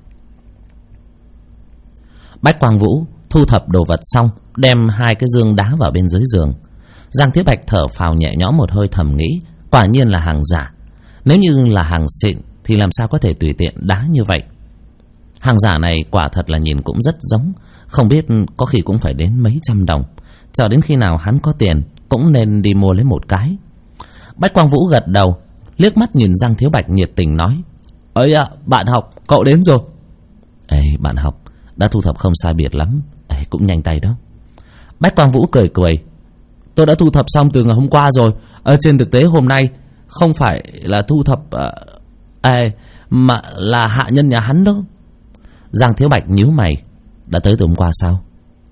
Bách Quang Vũ thu thập đồ vật xong, đem hai cái dương đá vào bên dưới giường. Giang Thế Bạch thở phào nhẹ nhõm một hơi, thầm nghĩ Quả nhiên là hàng giả. Nếu như là hàng xịn thì làm sao có thể tùy tiện đá như vậy. Hàng giả này quả thật là nhìn cũng rất giống, không biết có khi cũng phải đến mấy trăm đồng. Chờ đến khi nào hắn có tiền cũng nên đi mua lấy một cái. Bách Quang Vũ gật đầu, liếc mắt nhìn Giang Thiếu Bạch nhiệt tình nói: "Ấy ạ, bạn học, cậu đến rồi." "Ê, bạn học, đã thu thập không sai biệt lắm. Ê, cũng nhanh tay đó." Bách Quang Vũ cười cười: "Tôi đã thu thập xong từ ngày hôm qua rồi. Trên thực tế hôm nay không phải là thu thập mà là hạ nhân nhà hắn đó." Giang Thiếu Bạch nhíu mày: "Đã tới từ hôm qua sao?"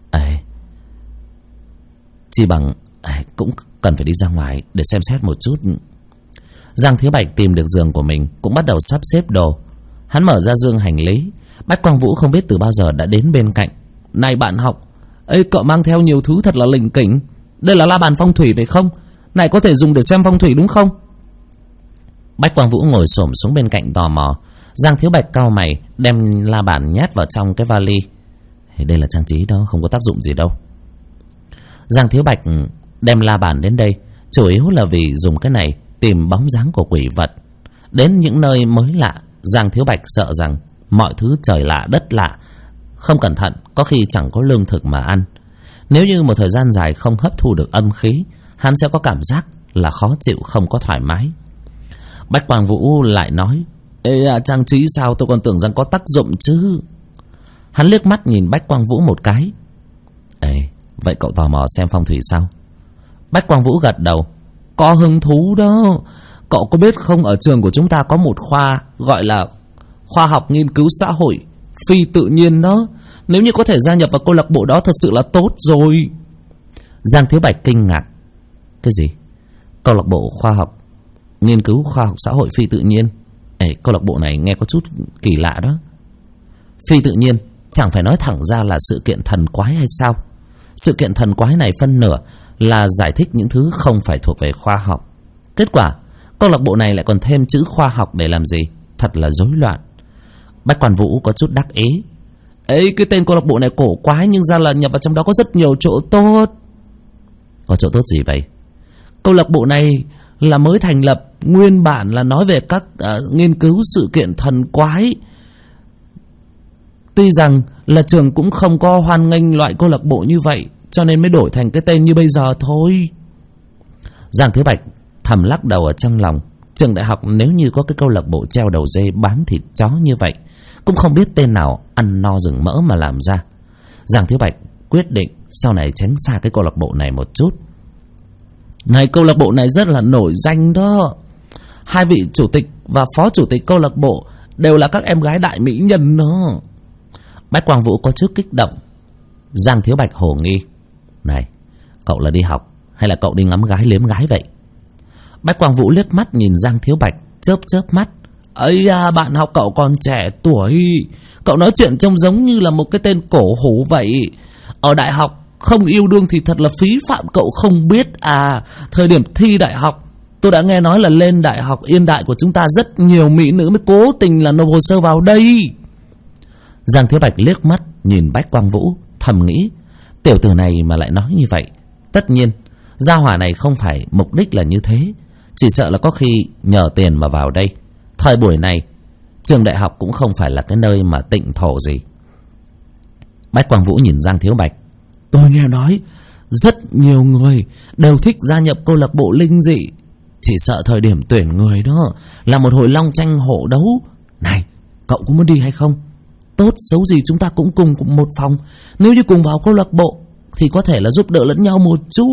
Chỉ bằng cũng cần phải đi ra ngoài để xem xét một chút." Giang Thiếu Bạch tìm được giường của mình, cũng bắt đầu sắp xếp đồ. Hắn mở ra dương hành lý. Bách Quang Vũ không biết từ bao giờ đã đến bên cạnh. "Này bạn học, cậu mang theo nhiều thứ thật là lỉnh kỉnh. Đây là la bàn phong thủy phải không? Này có thể dùng để xem phong thủy đúng không?" Bách Quang Vũ ngồi xổm xuống bên cạnh tò mò. Giang Thiếu Bạch cau mày, đem la bàn nhét vào trong cái vali. "Đây là trang trí đó, không có tác dụng gì đâu." Giang Thiếu Bạch đem la bàn đến đây chủ yếu là vì dùng cái này tìm bóng dáng của quỷ vật. Đến những nơi mới lạ, Giang Thiếu Bạch sợ rằng mọi thứ trời lạ đất lạ, không cẩn thận có khi chẳng có lương thực mà ăn. Nếu như một thời gian dài không hấp thu được âm khí, hắn sẽ có cảm giác là khó chịu, không có thoải mái. Bách Quang Vũ lại nói: "Trang trí sao, tôi còn tưởng rằng có tác dụng chứ." Hắn liếc mắt nhìn Bách Quang Vũ một cái: "Vậy cậu tò mò xem phong thủy sao?" Bách Quang Vũ gật đầu: "Có hứng thú đó. Cậu có biết không, ở trường của chúng ta có một khoa gọi là khoa học nghiên cứu xã hội phi tự nhiên đó. Nếu như có thể gia nhập vào câu lạc bộ đó thật sự là tốt rồi." Giang Thiếu Bạch kinh ngạc: "Cái gì? Câu lạc bộ khoa học nghiên cứu khoa học xã hội phi tự nhiên? Câu lạc bộ này nghe có chút kỳ lạ đó. Phi tự nhiên chẳng phải nói thẳng ra là sự kiện thần quái hay sao? Sự kiện thần quái này phân nửa là giải thích những thứ không phải thuộc về khoa học. Kết quả câu lạc bộ này lại còn thêm chữ khoa học để làm gì? Thật là rối loạn." Bách Quang Vũ có chút đắc ý: "Cái tên câu lạc bộ này cổ quái, nhưng ra là nhập vào trong đó có rất nhiều chỗ tốt." "Có chỗ tốt gì vậy?" "Câu lạc bộ này là mới thành lập, nguyên bản là nói về các nghiên cứu sự kiện thần quái. Tuy rằng là trường cũng không có hoan nghênh loại câu lạc bộ như vậy, cho nên mới đổi thành cái tên như bây giờ thôi." Giang Thế Bạch thầm lắc đầu ở trong lòng. Trường đại học nếu như có cái câu lạc bộ treo đầu dê bán thịt chó như vậy, cũng không biết tên nào ăn no rừng mỡ mà làm ra. Giang Thế Bạch quyết định sau này tránh xa cái câu lạc bộ này một chút. "Này, câu lạc bộ này rất là nổi danh đó. 2 vị chủ tịch và phó chủ tịch câu lạc bộ đều là các em gái đại mỹ nhân đó." Bách Quang Vũ có chút kích động. Giang Thiếu Bạch hồ nghi: "Này, cậu là đi học hay là cậu đi ngắm gái liếm gái vậy?" Bách Quang Vũ liếc mắt nhìn Giang Thiếu Bạch, chớp chớp mắt: "Bạn học cậu còn trẻ tuổi, cậu nói chuyện trông giống như là một cái tên cổ hủ vậy. Ở đại học không yêu đương thì thật là phí phạm, cậu không biết à? Thời điểm thi đại học, tôi đã nghe nói là lên đại học Yên Đại của chúng ta rất nhiều mỹ nữ mới cố tình là nộp hồ sơ vào đây." Giang Thiếu Bạch liếc mắt nhìn Bách Quang Vũ, thầm nghĩ: tiểu tử này mà lại nói như vậy, tất nhiên gia hỏa này không phải mục đích là như thế, chỉ sợ là có khi nhờ tiền mà vào đây. Thời buổi này trường đại học cũng không phải là cái nơi mà tịnh thổ gì. Bách Quang Vũ nhìn Giang Thiếu Bạch: "Tôi nghe nói rất nhiều người đều thích gia nhập câu lạc bộ linh dị, chỉ sợ thời điểm tuyển người đó là một hồi long tranh hổ đấu. Này, cậu có muốn đi hay không? Tốt xấu gì chúng ta cũng cùng một phòng, nếu như cùng vào câu lạc bộ thì có thể là giúp đỡ lẫn nhau một chút."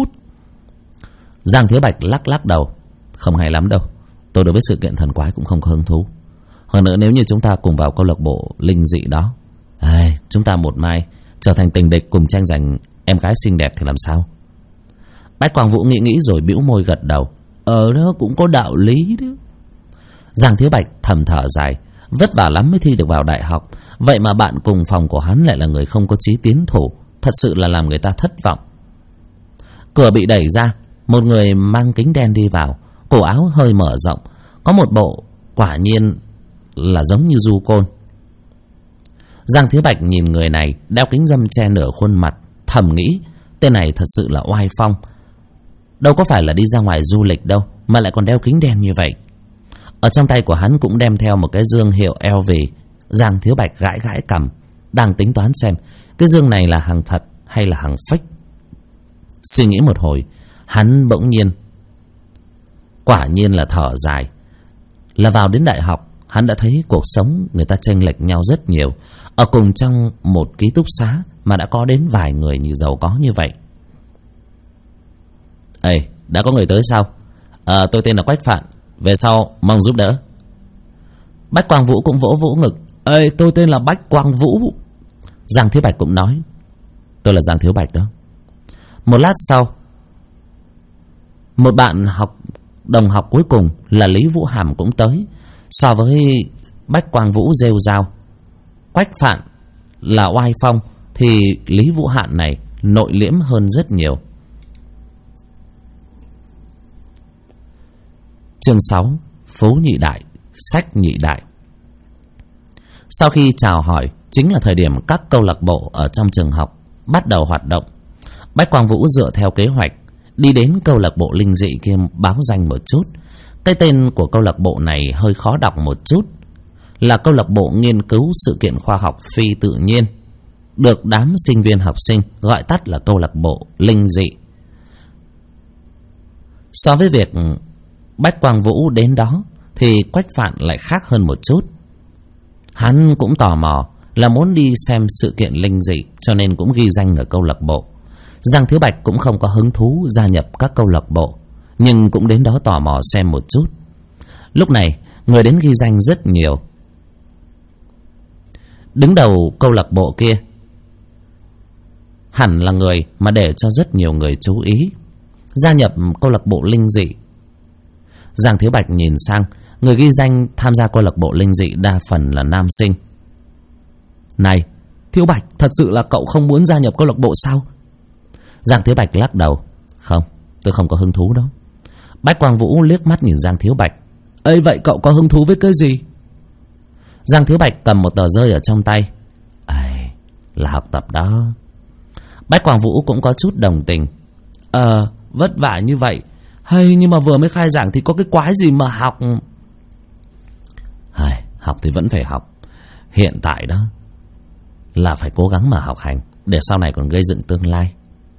Giang Thiếu Bạch lắc lắc đầu: "Không hay lắm đâu, tôi đối với sự kiện thần quái cũng không có hứng thú. Hơn nữa nếu như chúng ta cùng vào câu lạc bộ linh dị đó, chúng ta một mai trở thành tình địch cùng tranh giành em gái xinh đẹp thì làm sao?" Bách Quang Vũ nghĩ rồi bĩu môi gật đầu: Đó cũng có đạo lý đó." Giang Thiếu Bạch thầm thở dài, vất vả lắm mới thi được vào đại học, vậy mà bạn cùng phòng của hắn lại là người không có chí tiến thủ, thật sự là làm người ta thất vọng. Cửa bị đẩy ra, một người mang kính đen đi vào, cổ áo hơi mở rộng, có một bộ quả nhiên là giống như du côn. Giang Thiếu Bạch nhìn người này đeo kính râm che nửa khuôn mặt, thầm nghĩ tên này thật sự là oai phong, đâu có phải là đi ra ngoài du lịch đâu, mà lại còn đeo kính đen như vậy. Ở trong tay của hắn cũng đem theo một cái dương hiệu LV. Giang Thiếu Bạch gãi gãi cằm, đang tính toán xem cái dương này là hàng thật hay là hàng fake. Suy nghĩ một hồi, hắn bỗng nhiên, quả nhiên là thở dài. Là vào đến đại học, hắn đã thấy cuộc sống người ta chênh lệch nhau rất nhiều. Ở cùng trong một ký túc xá mà đã có đến vài người như giàu có như vậy. Ê, đã có người tới sao? Tôi tên là Quách Phạn, về sau mong giúp đỡ. Bách Quang Vũ cũng vỗ vỗ ngực. Ê, tôi tên là Bách Quang Vũ. Giang Thiếu Bạch cũng nói, tôi là Giang Thiếu Bạch đó. Một lát sau, một bạn đồng học cuối cùng là Lý Vũ Hàm cũng tới. So với Bách Quang Vũ rêu rao, Quách Phạn là oai phong, thì Lý Vũ Hạn này nội liễm hơn rất nhiều. Chương 6: Phú Nhị Đại, Sách Nhị Đại. Sau khi chào hỏi, chính là thời điểm các câu lạc bộ ở trong trường học bắt đầu hoạt động. Bách Quang Vũ dựa theo kế hoạch đi đến câu lạc bộ linh dị kia báo danh một chút. Cái tên của câu lạc bộ này hơi khó đọc một chút, là câu lạc bộ nghiên cứu sự kiện khoa học phi tự nhiên, được đám sinh viên học sinh gọi tắt là câu lạc bộ linh dị. So với việc Bách Quang Vũ đến đó thì Quách Phạn lại khác hơn một chút. Hắn cũng tò mò là muốn đi xem sự kiện linh dị, cho nên cũng ghi danh ở câu lạc bộ. Giang Thiếu Bạch cũng không có hứng thú gia nhập các câu lạc bộ, nhưng cũng đến đó tò mò xem một chút. Lúc này người đến ghi danh rất nhiều. Đứng đầu câu lạc bộ kia hẳn là người mà để cho rất nhiều người chú ý. Gia nhập câu lạc bộ linh dị. Giang Thiếu Bạch nhìn sang, người ghi danh tham gia câu lạc bộ linh dị đa phần là nam sinh. Này, Thiếu Bạch, thật sự là cậu không muốn gia nhập câu lạc bộ sao? Giang Thiếu Bạch lắc đầu. Không, tôi không có hứng thú đâu. Bách Quang Vũ liếc mắt nhìn Giang Thiếu Bạch. Ê, vậy cậu có hứng thú với cái gì? Giang Thiếu Bạch cầm một tờ rơi ở trong tay. Là học tập đó. Bách Quang Vũ cũng có chút đồng tình. Vất vả như vậy, hay nhưng mà vừa mới khai giảng thì có cái quái gì mà học. Học thì vẫn phải học. Hiện tại đó là phải cố gắng mà học hành, để sau này còn gây dựng tương lai.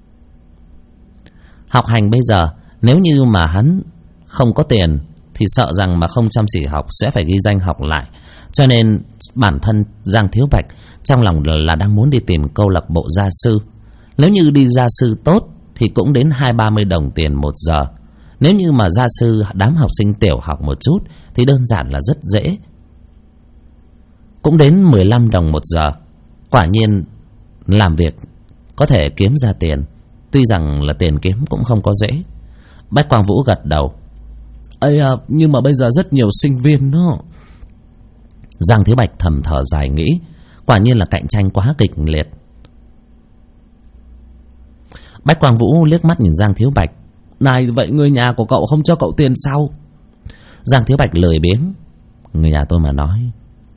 Học hành bây giờ, nếu như mà hắn không có tiền thì sợ rằng mà không chăm chỉ học sẽ phải ghi danh học lại. Cho nên bản thân Giang Thiếu Bạch trong lòng là đang muốn đi tìm câu lạc bộ gia sư. Nếu như đi gia sư tốt thì cũng đến 20-30 đồng tiền một giờ. Nếu như mà gia sư đám học sinh tiểu học một chút thì đơn giản là rất dễ, cũng đến 15 đồng một giờ. Quả nhiên làm việc có thể kiếm ra tiền, tuy rằng là tiền kiếm cũng không có dễ. Bách Quang Vũ gật đầu. Nhưng mà bây giờ rất nhiều sinh viên đó. Giang Thiếu Bạch thầm thở dài nghĩ, quả nhiên là cạnh tranh quá kịch liệt. Bách Quang Vũ liếc mắt nhìn Giang Thiếu Bạch. Này, vậy người nhà của cậu không cho cậu tiền sao? Giang Thiếu Bạch lười biếng. Người nhà tôi mà nói,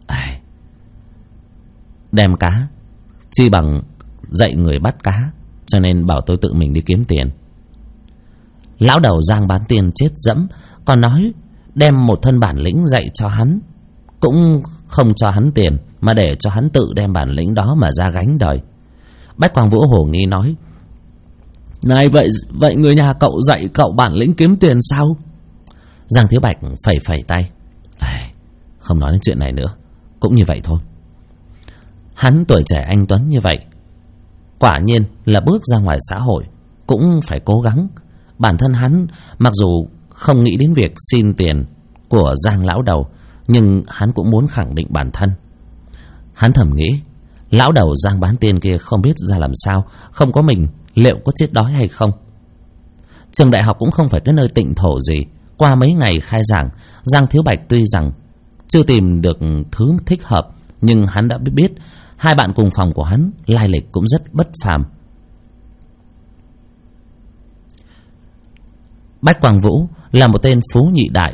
đem cá chi bằng dạy người bắt cá, cho nên bảo tôi tự mình đi kiếm tiền. Lão đầu Giang Bán Tiên chết dẫm, còn nói đem một thân bản lĩnh dạy cho hắn, cũng không cho hắn tiền mà để cho hắn tự đem bản lĩnh đó mà ra gánh đời. Bách Quang Vũ hồ nghi nói, này, vậy người nhà cậu dạy cậu bản lĩnh kiếm tiền sao? Giang Thiếu Bạch phẩy phẩy tay. Không nói đến chuyện này nữa, cũng như vậy thôi. Hắn tuổi trẻ anh tuấn như vậy, quả nhiên là bước ra ngoài xã hội cũng phải cố gắng. Bản thân hắn mặc dù không nghĩ đến việc xin tiền của Giang lão đầu, nhưng hắn cũng muốn khẳng định bản thân. Hắn thầm nghĩ, lão đầu Giang Bán Tiên kia không biết ra làm sao, không có mình liệu có chết đói hay không. Trường đại học cũng không phải cái nơi tịnh thổ gì. Qua mấy ngày khai giảng, Giang Thiếu Bạch tuy rằng chưa tìm được thứ thích hợp, nhưng hắn đã biết hai bạn cùng phòng của hắn lai lịch cũng rất bất phàm. Bách Quang Vũ là một tên phú nhị đại,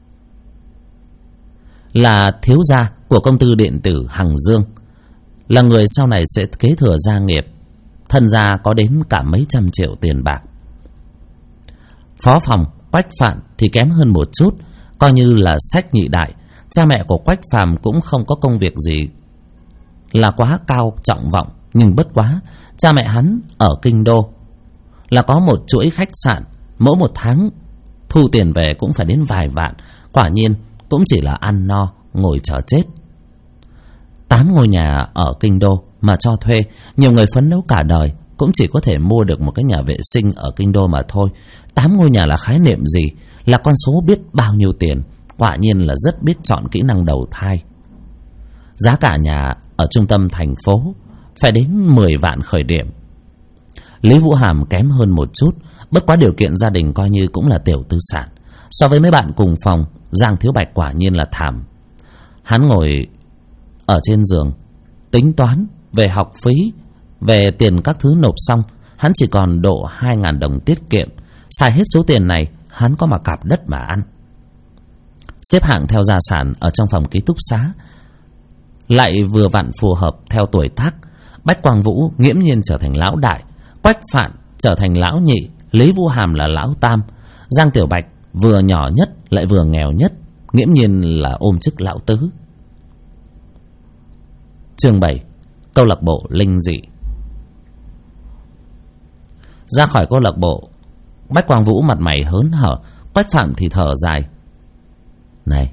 là thiếu gia của công ty điện tử Hằng Dương, là người sau này sẽ kế thừa gia nghiệp, thân gia có đến cả mấy trăm triệu tiền bạc. Phó phòng Quách Phạn thì kém hơn một chút, coi như là sách nhị đại. Cha mẹ của Quách Phàm cũng không có công việc gì là quá cao trọng vọng, nhưng bất quá cha mẹ hắn ở kinh đô là có một chuỗi khách sạn, mỗi một tháng thu tiền về cũng phải đến vài vạn. Quả nhiên cũng chỉ là ăn no ngồi chờ chết. 8 ngôi nhà ở kinh đô mà cho thuê, nhiều người phấn đấu cả đời cũng chỉ có thể mua được một cái nhà vệ sinh ở kinh đô mà thôi. 8 ngôi nhà là khái niệm gì, là con số biết bao nhiêu tiền. Quả nhiên là rất biết chọn kỹ năng đầu thai. Giá cả nhà ở trung tâm thành phố phải đến 10 vạn khởi điểm. Lý Vũ Hàm kém hơn một chút, bất quá điều kiện gia đình coi như cũng là tiểu tư sản. So với mấy bạn cùng phòng, Giang Thiếu Bạch quả nhiên là thảm. Hắn ngồi ở trên giường tính toán về học phí, về tiền các thứ nộp xong, hắn chỉ còn độ 2.000 đồng tiết kiệm. Xài hết số tiền này, hắn có mà cạp đất mà ăn. Xếp hạng theo gia sản ở trong phòng ký túc xá lại vừa vặn phù hợp theo tuổi tác. Bách Quang Vũ nghiễm nhiên trở thành lão đại, Quách Phạn trở thành lão nhị, Lý Vũ Hàm là lão tam. Giang Tiểu Bạch vừa nhỏ nhất lại vừa nghèo nhất, nghiễm nhiên là ôm chức lão tứ. Chương 7. Câu lạc bộ linh dị. Ra khỏi câu lạc bộ, Bách Quang Vũ mặt mày hớn hở, Quách Phạn thì thở dài. Này,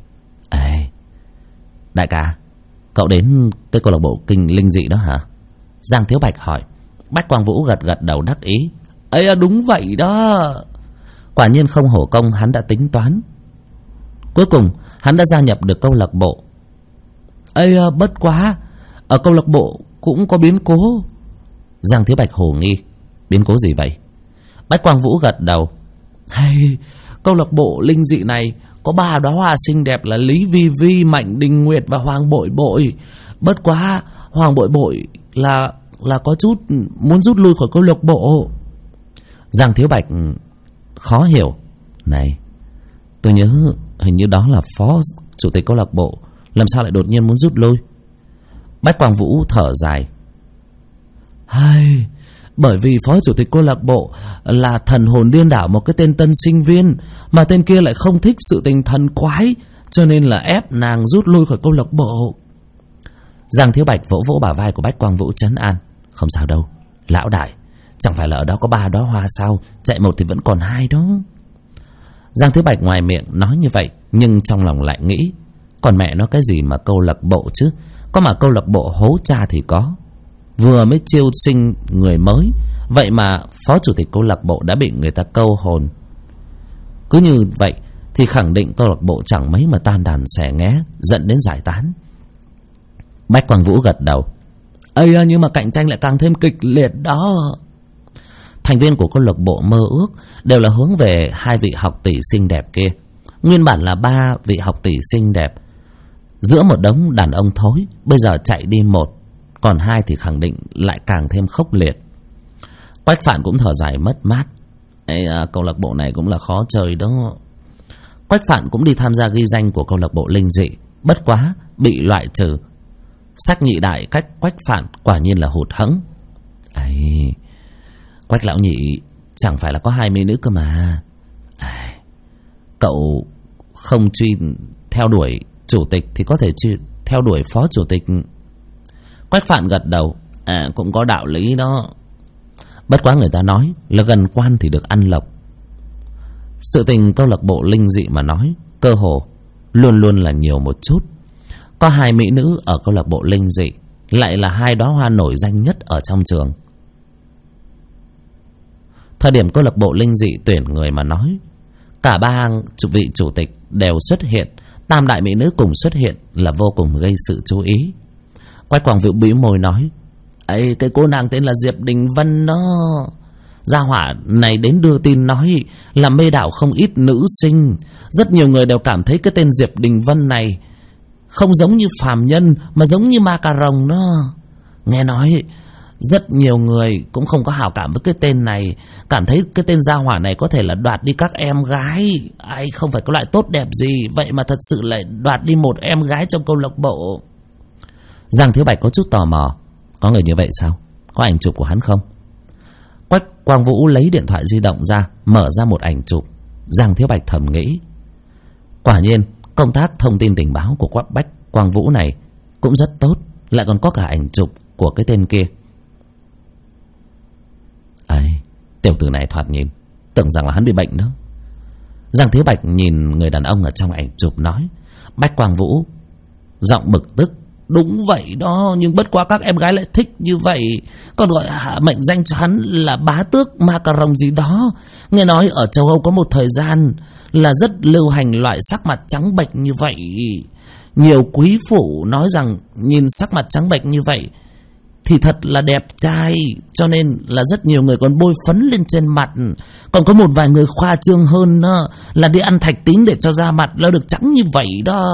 đại ca, cậu đến cái câu lạc bộ linh dị đó hả? Giang Thiếu Bạch hỏi. Bách Quang Vũ gật gật đầu đắc ý. Đúng vậy đó. Quả nhiên không hổ công hắn đã tính toán. Cuối cùng hắn đã gia nhập được câu lạc bộ. Bất quá, ở câu lạc bộ cũng có biến cố. Giang Thiếu Bạch hồ nghi. Biến cố gì vậy? Bách Quang Vũ gật đầu. Câu lạc bộ linh dị này có 3 đóa hoa xinh đẹp là Lý Vi Vi, Mạnh Đình Nguyệt và Hoàng Bội Bội. Bất quá Hoàng Bội Bội là có chút muốn rút lui khỏi câu lạc bộ. Giang Thiếu Bạch khó hiểu. Này, tôi nhớ hình như đó là phó chủ tịch câu lạc bộ, làm sao lại đột nhiên muốn rút lui? Bách Quang Vũ thở dài. Bởi vì phó chủ tịch câu lạc bộ là thần hồn điên đảo một cái tên tân sinh viên, mà tên kia lại không thích sự tình thần quái, cho nên là ép nàng rút lui khỏi câu lạc bộ. Giang Thiếu Bạch vỗ vỗ bả vai của Bách Quang Vũ trấn an. Không sao đâu, lão đại, chẳng phải là ở đó có 3 đóa hoa sao? Chạy một thì vẫn còn 2 đó. Giang Thiếu Bạch ngoài miệng nói như vậy, nhưng trong lòng lại nghĩ, còn mẹ nó cái gì mà câu lạc bộ chứ? Có mà câu lạc bộ hố cha thì có. Vừa mới chiêu sinh người mới, vậy mà phó chủ tịch câu lạc bộ đã bị người ta câu hồn. Cứ như vậy thì khẳng định câu lạc bộ chẳng mấy mà tan đàn xẻ nghé, dẫn đến giải tán. Bách Quang Vũ gật đầu. Nhưng mà cạnh tranh lại càng thêm kịch liệt đó. Thành viên của câu lạc bộ mơ ước đều là hướng về 2 vị học tỷ xinh đẹp kia. Nguyên bản là 3 vị học tỷ xinh đẹp, giữa một đống đàn ông thối, bây giờ chạy đi 1, còn 2 thì khẳng định lại càng thêm khốc liệt. Quách Phạn cũng thở dài mất mát. Câu lạc bộ này cũng là khó chơi đó. Quách Phạn cũng đi tham gia ghi danh của câu lạc bộ linh dị, bất quá bị loại trừ. Sách nhị đại cách Quách Phạn quả nhiên là hụt hẫng. Quách lão nhị chẳng phải là có 2 mỹ nữ cơ mà. Cậu không truy theo đuổi chủ tịch thì có thể theo đuổi phó chủ tịch. Quách Phạn gật đầu. Cũng có đạo lý đó. Bất quá người ta nói là gần quan thì được ăn lộc. Sự tình câu lạc bộ linh dị mà nói, cơ hồ luôn luôn là nhiều một chút. Có 2 mỹ nữ ở câu lạc bộ linh dị, lại là 2 đóa hoa nổi danh nhất ở trong trường. Thời điểm câu lạc bộ linh dị tuyển người mà nói, cả 3 vị chủ tịch đều xuất hiện, tam đại mỹ nữ cùng xuất hiện là vô cùng gây sự chú ý. Quách Quang Vũ bĩu môi nói: cái cô nàng tên là Diệp Đình Vân đó. Gia hỏa này đến đưa tin nói là mê đảo không ít nữ sinh. Rất nhiều người đều cảm thấy cái tên Diệp Đình Vân này không giống như phàm nhân mà giống như ma cà rồng đó. Nghe nói rất nhiều người cũng không có hảo cảm với cái tên này, cảm thấy cái tên gia hỏa này có thể là đoạt đi các em gái. Không phải có loại tốt đẹp gì, vậy mà thật sự lại đoạt đi một em gái trong câu lạc bộ. Giang Thiếu Bạch có chút tò mò. Có người như vậy sao? Có ảnh chụp của hắn không? Quách Quang Vũ lấy điện thoại di động ra, mở ra một ảnh chụp. Giang Thiếu Bạch thầm nghĩ, quả nhiên công tác thông tin tình báo của Bách Quang Vũ này cũng rất tốt, lại còn có cả ảnh chụp của cái tên kia. Ấy, tiểu tử này thoạt nhìn tưởng rằng là hắn bị bệnh đó. Giang Thiếu Bạch nhìn người đàn ông ở trong ảnh chụp nói. Bách Quang Vũ giọng bực tức, đúng vậy đó, nhưng bất quá các em gái lại thích như vậy, còn gọi hạ mệnh danh cho hắn là bá tước ma cà rồng gì đó. Nghe nói ở châu Âu có một thời gian là rất lưu hành loại sắc mặt trắng bệch như vậy. Nhiều quý phụ nói rằng nhìn sắc mặt trắng bệch như vậy thì thật là đẹp trai, cho nên là rất nhiều người còn bôi phấn lên trên mặt. Còn có một vài người khoa trương hơn đó, là đi ăn thạch tín để cho da mặt nó được trắng như vậy đó.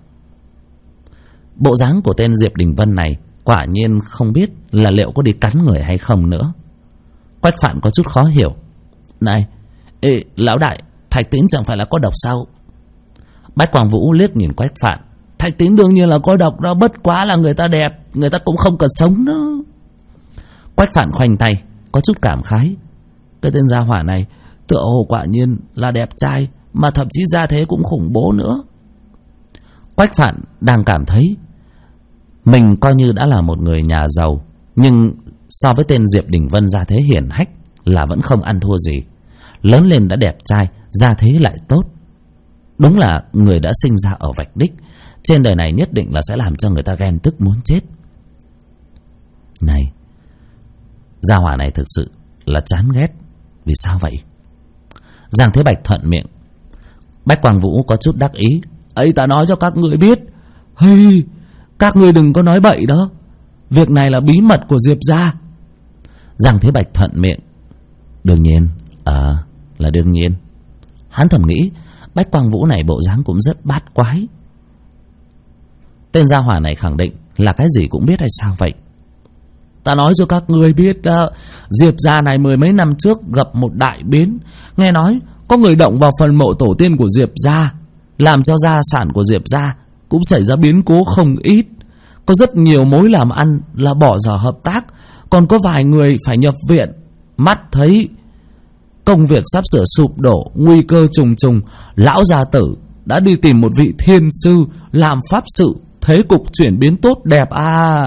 Bộ dáng của tên Diệp Đình Vân này quả nhiên không biết là liệu có đi cắn người hay không nữa. Quách Phạn có chút khó hiểu. Này, lão đại, thạch tín chẳng phải là có độc sao? Bách Quang Vũ liếc nhìn Quách Phạn. Thạch tín đương nhiên là có độc đó, bất quá là người ta đẹp, người ta cũng không cần sống nữa. Quách Phạn khoanh tay, có chút cảm khái. Cái tên gia hỏa này tựa hồ quả nhiên là đẹp trai, mà thậm chí gia thế cũng khủng bố nữa. Quách Phạn đang cảm thấy mình coi như đã là một người nhà giàu, nhưng so với tên Diệp Đình Vân gia thế hiển hách là vẫn không ăn thua gì. Lớn lên đã đẹp trai, gia thế lại tốt. Đúng là người đã sinh ra ở vạch đích, trên đời này nhất định là sẽ làm cho người ta ghen tức muốn chết. Này, gia hỏa này thực sự là chán ghét. Vì sao vậy? Giang Thế Bạch thuận miệng. Bách Quang Vũ có chút đắc ý. Ấy, ta nói cho các người biết, hey, các người đừng có nói bậy đó, việc này là bí mật của Diệp gia. Giang Thế Bạch thuận miệng. Đương nhiên, là đương nhiên. Hắn thầm nghĩ, Bách Quang Vũ này bộ dáng cũng rất bát quái. Tên gia hỏa này khẳng định là cái gì cũng biết hay sao vậy? Ta nói cho các người biết đó, Diệp gia này mười mấy năm trước gặp một đại biến. Nghe nói có người động vào phần mộ tổ tiên của Diệp gia, làm cho gia sản của Diệp gia cũng xảy ra biến cố không ít. Có rất nhiều mối làm ăn là bỏ dở hợp tác, còn có vài người phải nhập viện. Mắt thấy công việc sắp sửa sụp đổ, nguy cơ trùng trùng, lão gia tử đã đi tìm một vị thiên sư làm pháp sự, thế cục chuyển biến tốt đẹp à.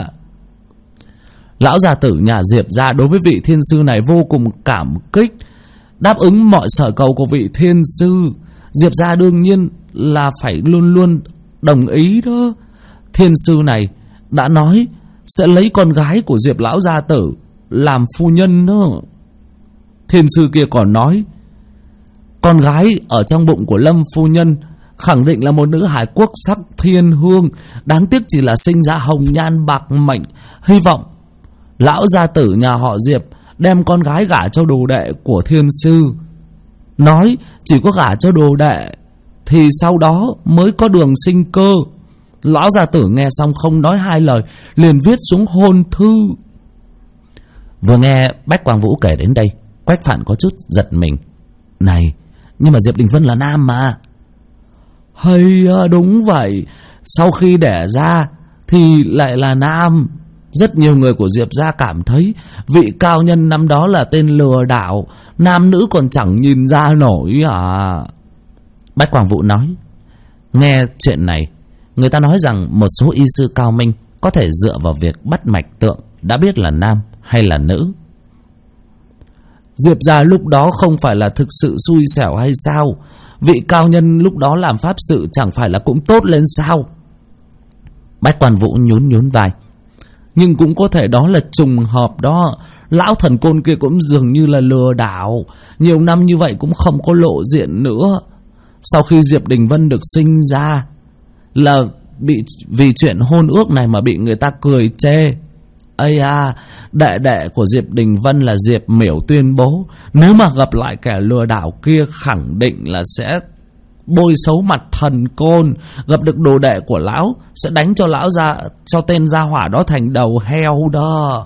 Lão gia tử nhà Diệp gia đối với vị thiên sư này vô cùng cảm kích, đáp ứng mọi sở cầu của vị thiên sư. Diệp gia đương nhiên là phải luôn luôn đồng ý đó. Thiên sư này đã nói sẽ lấy con gái của Diệp lão gia tử làm phu nhân đó. Thiên sư kia còn nói con gái ở trong bụng của Lâm phu nhân khẳng định là một nữ hải quốc sắc thiên hương, đáng tiếc chỉ là sinh ra hồng nhan bạc mệnh. Hy vọng lão gia tử nhà họ Diệp đem con gái gả cho đồ đệ của thiên sư. Nói chỉ có gả cho đồ đệ thì sau đó mới có đường sinh cơ. Lão gia tử nghe xong không nói hai lời, liền viết xuống hôn thư. Vừa nghe Bách Quang Vũ kể đến đây, Quách Phạn có chút giật mình. Này, nhưng mà Diệp Đình Vân là nam mà. Hay, đúng vậy, sau khi đẻ ra thì lại là nam. Rất nhiều người của Diệp gia cảm thấy vị cao nhân năm đó là tên lừa đảo, nam nữ còn chẳng nhìn ra nổi à. Bách Quang Vũ nói. Nghe chuyện này, người ta nói rằng một số y sư cao minh có thể dựa vào việc bắt mạch tượng đã biết là nam hay là nữ. Diệp gia lúc đó không phải là thực sự xui xẻo hay sao? Vị cao nhân lúc đó làm pháp sự chẳng phải là cũng tốt lên sao? Bách Quang Vũ nhún vai. Nhưng cũng có thể đó là trùng hợp đó. Lão thần côn kia cũng dường như là lừa đảo, nhiều năm như vậy cũng không có lộ diện nữa. Sau khi Diệp Đình Vân được sinh ra là vì chuyện hôn ước này mà bị người ta cười chê. Ây à, đệ của Diệp Đình Vân là Diệp Miểu tuyên bố nếu mà gặp lại kẻ lừa đảo kia khẳng định là sẽ bôi xấu mặt thần côn, gặp được đồ đệ của lão sẽ đánh cho lão cho tên gia hỏa đó thành đầu heo đó.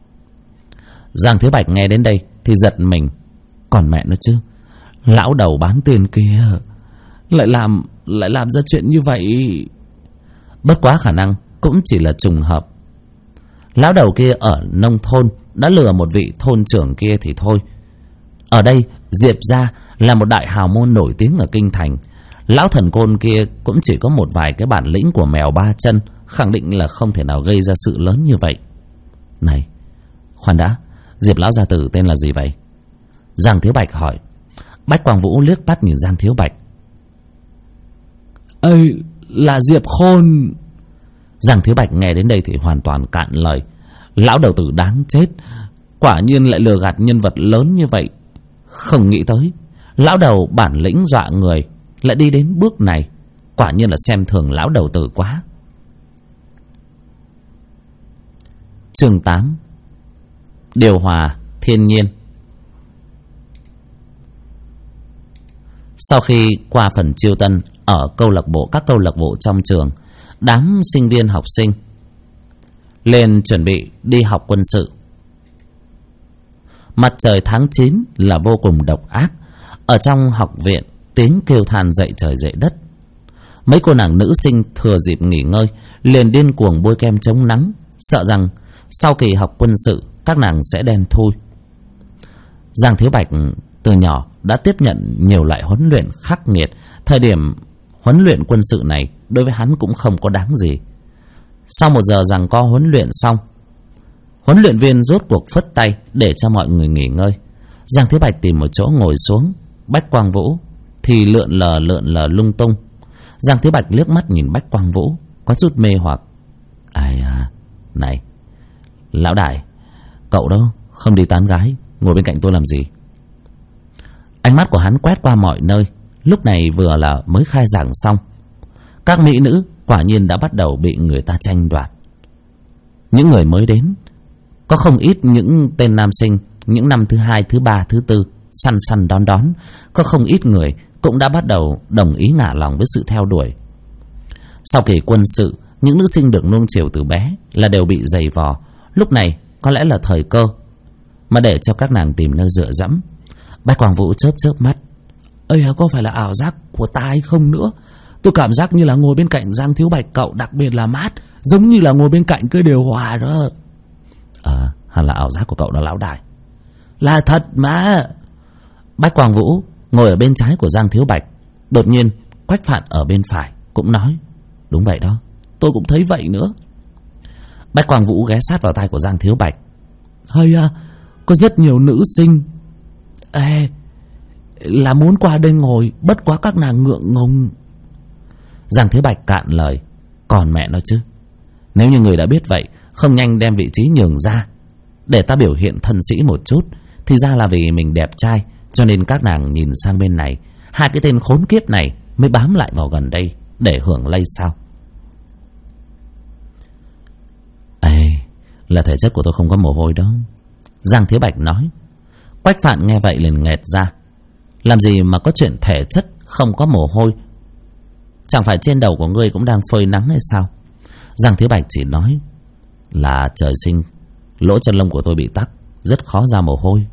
Giang Thế Bạch nghe đến đây thì giật mình. Còn mẹ nó chứ, lão đầu bán tiền kia lại làm ra chuyện như vậy. Bất quá khả năng cũng chỉ là trùng hợp. Lão đầu kia ở nông thôn đã lừa một vị thôn trưởng kia thì thôi. Ở đây Diệp gia là một đại hào môn nổi tiếng ở kinh thành. Lão thần côn kia cũng chỉ có một vài cái bản lĩnh của mèo ba chân, khẳng định là không thể nào gây ra sự lớn như vậy. Này, khoan đã, Diệp lão gia tử tên là gì vậy? Giang Thiếu Bạch hỏi. Bách Quang Vũ liếc mắt nhìn Giang Thiếu Bạch. Ây, là Diệp Khôn. Giang Thiếu Bạch nghe đến đây thì hoàn toàn cạn lời. Lão đầu tử đáng chết, quả nhiên lại lừa gạt nhân vật lớn như vậy. Không nghĩ tới lão đầu bản lĩnh dọa người lại đi đến bước này, quả nhiên là xem thường lão đầu tử quá. Chương 8. Điều hòa thiên nhiên. Sau khi qua phần chiêu tân ở các câu lạc bộ trong trường, đám sinh viên học sinh lên chuẩn bị đi học quân sự. Mặt trời tháng 9 là vô cùng độc ác. Ở trong học viện, tiếng kêu than dậy trời dậy đất. Mấy cô nàng nữ sinh thừa dịp nghỉ ngơi liền điên cuồng bôi kem chống nắng, sợ rằng sau kỳ học quân sự các nàng sẽ đen thui. Giang Thiếu Bạch từ nhỏ đã tiếp nhận nhiều loại huấn luyện khắc nghiệt. Thời điểm huấn luyện quân sự này đối với hắn cũng không có đáng gì. Sau một giờ giằng co huấn luyện xong, huấn luyện viên rốt cuộc phất tay để cho mọi người nghỉ ngơi. Giang Thiếu Bạch tìm một chỗ ngồi xuống. Bách Quang Vũ thì lượn lờ lung tung. Giang Thiếu Bạch liếc mắt nhìn Bách Quang Vũ, có chút mê hoặc. Ai à, này, lão đại, cậu đó không đi tán gái, ngồi bên cạnh tôi làm gì? Ánh mắt của hắn quét qua mọi nơi. Lúc này vừa là mới khai giảng xong, các mỹ nữ quả nhiên đã bắt đầu bị người ta tranh đoạt. Những người mới đến có không ít những tên nam sinh, những năm thứ 2, thứ 3, thứ 4 săn đón. Có không ít người cũng đã bắt đầu đồng ý ngả lòng với sự theo đuổi. Sau kỳ quân sự, những nữ sinh được nuông chiều từ bé là đều bị giày vò. Lúc này có lẽ là thời cơ mà để cho các nàng tìm nơi dựa dẫm. Bách Quang Vũ chớp mắt. Ây, có phải là ảo giác của ta hay không nữa? Tôi cảm giác như là ngồi bên cạnh Giang Thiếu Bạch cậu đặc biệt là mát, giống như là ngồi bên cạnh cái điều hòa đó. Hẳn là ảo giác của cậu đó lão đại. Là thật mà. Bách Quang Vũ ngồi ở bên trái của Giang Thiếu Bạch. Đột nhiên Quách Phạn ở bên phải cũng nói. Đúng vậy đó, tôi cũng thấy vậy nữa. Bách Quang Vũ ghé sát vào tai của Giang Thiếu Bạch. Hay à, có rất nhiều nữ sinh là muốn qua đây ngồi, bất quá các nàng ngượng ngùng. Giang Thiếu Bạch cạn lời. Còn mẹ nó chứ, nếu như người đã biết vậy, không nhanh đem vị trí nhường ra để ta biểu hiện thân sĩ một chút, thì ra là vì mình đẹp trai, cho nên các nàng nhìn sang bên này. Hai cái tên khốn kiếp này mới bám lại vào gần đây để hưởng lây sao? Là thể chất của tôi không có mồ hôi đó, Giang Thiếu Bạch nói. Quách Phạn nghe vậy liền nghẹt ra. Làm gì mà có chuyện thể chất không có mồ hôi? Chẳng phải trên đầu của ngươi cũng đang phơi nắng hay sao? Giang Thiếu Bạch chỉ nói là trời sinh lỗ chân lông của tôi bị tắc, rất khó ra mồ hôi.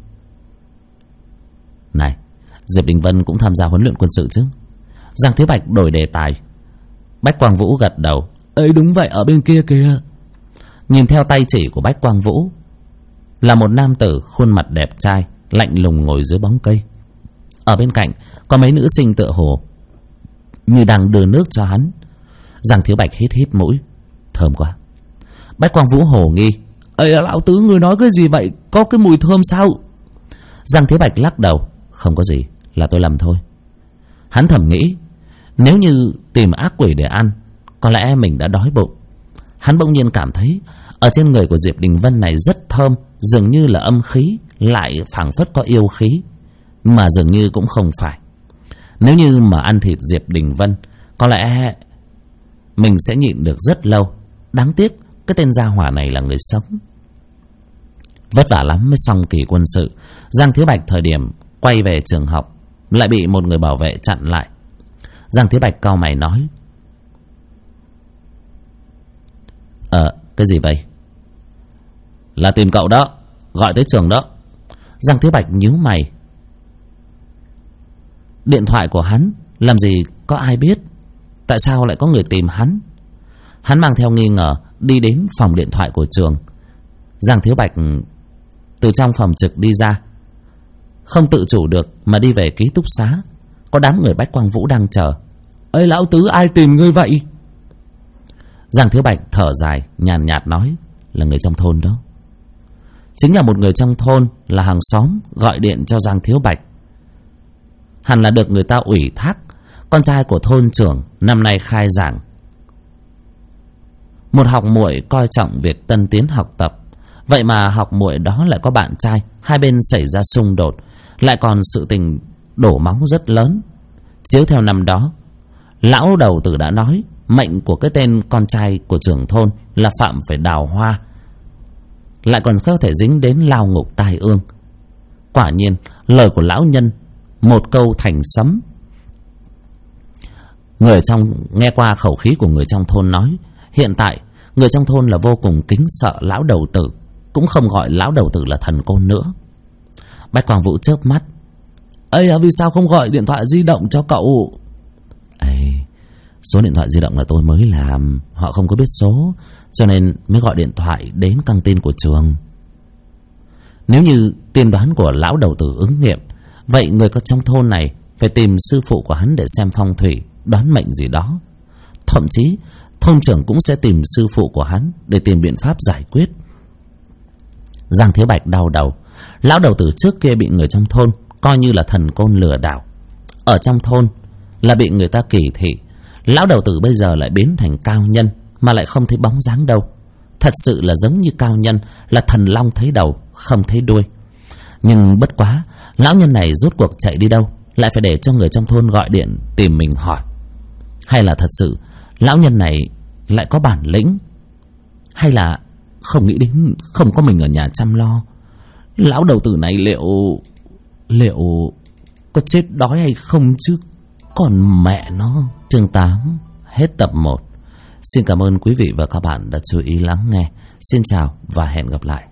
Này, Diệp Đình Vân cũng tham gia huấn luyện quân sự chứ? Giang Thiếu Bạch đổi đề tài. Bách Quang Vũ gật đầu. Đúng vậy, ở bên kia kìa. Nhìn theo tay chỉ của Bách Quang Vũ là một nam tử khuôn mặt đẹp trai, lạnh lùng ngồi dưới bóng cây. Ở bên cạnh có mấy nữ sinh tựa hồ như đang đưa nước cho hắn. Giang Thiếu Bạch hít mũi. Thơm quá. Bách Quang Vũ hồ nghi. Lão tứ người nói cái gì vậy? Có cái mùi thơm sao? Giang Thiếu Bạch lắc đầu. Không có gì, là tôi lầm thôi. Hắn thầm nghĩ, nếu như tìm ác quỷ để ăn, có lẽ mình đã đói bụng. Hắn bỗng nhiên cảm thấy ở trên người của Diệp Đình Vân này rất thơm, dường như là âm khí, lại phảng phất có yêu khí, mà dường như cũng không phải. Nếu như mà ăn thịt Diệp Đình Vân, có lẽ mình sẽ nhịn được rất lâu. Đáng tiếc cái tên gia hỏa này là người sống. Vất vả lắm mới xong kỳ quân sự. Giang Thiếu Bạch thời điểm quay về trường học lại bị một người bảo vệ chặn lại. Giang Thiếu Bạch cau mày nói. Cái gì vậy? Là tìm cậu đó, gọi tới trường đó. Giang Thiếu Bạch nhíu mày. Điện thoại của hắn làm gì có ai biết? Tại sao lại có người tìm hắn? Hắn mang theo nghi ngờ đi đến phòng điện thoại của trường. Giang Thiếu Bạch từ trong phòng trực đi ra. không tự chủ được mà đi về ký túc xá. Có đám người Bách Quang Vũ đang chờ. Ê lão tứ, ai tìm ngươi vậy? Giang Thiếu Bạch thở dài nhàn nhạt nói, là người trong thôn đó. Chính là một người trong thôn, là hàng xóm gọi điện cho Giang Thiếu Bạch. Hẳn là được người ta ủy thác. Con trai của thôn trưởng năm nay khai giảng. Một học muội coi trọng việc tân tiến học tập. Vậy mà học muội đó lại có bạn trai, hai bên xảy ra xung đột, lại còn sự tình đổ máu rất lớn. Chiếu theo năm đó, lão đầu tử đã nói mệnh của cái tên con trai của trưởng thôn là phạm phải đào hoa, lại còn có thể dính đến lao ngục tai ương. Quả nhiên lời của lão nhân một câu thành sấm. Người trong nghe qua khẩu khí của người trong thôn nói, hiện tại người trong thôn là vô cùng kính sợ lão đầu tử, cũng không gọi lão đầu tử là thần côn nữa. Bách Quang Vũ chớp mắt. Ây à, vì sao không gọi điện thoại di động cho cậu? Ây, số điện thoại di động là tôi mới làm, họ không có biết số, cho nên mới gọi điện thoại đến căng tin của trường. Nếu như tiên đoán của lão đầu tử ứng nghiệm, vậy người có trong thôn này phải tìm sư phụ của hắn để xem phong thủy, đoán mệnh gì đó. Thậm chí thôn trưởng cũng sẽ tìm sư phụ của hắn để tìm biện pháp giải quyết. Giang Thiếu Bạch đau đầu. Lão đầu tử trước kia bị người trong thôn coi như là thần côn lừa đảo, ở trong thôn là bị người ta kỳ thị. Lão đầu tử bây giờ lại biến thành cao nhân, mà lại không thấy bóng dáng đâu. Thật sự là giống như cao nhân, là thần long thấy đầu không thấy đuôi. Nhưng bất quá, lão nhân này rốt cuộc chạy đi đâu, lại phải để cho người trong thôn gọi điện tìm mình hỏi? Hay là thật sự lão nhân này lại có bản lĩnh, hay là không nghĩ đến không có mình ở nhà chăm lo? Lão đầu tử này liệu có chết đói hay không chứ? Còn mẹ nó. Chương 8 hết tập 1. Xin cảm ơn quý vị và các bạn đã chú ý lắng nghe. Xin chào và hẹn gặp lại.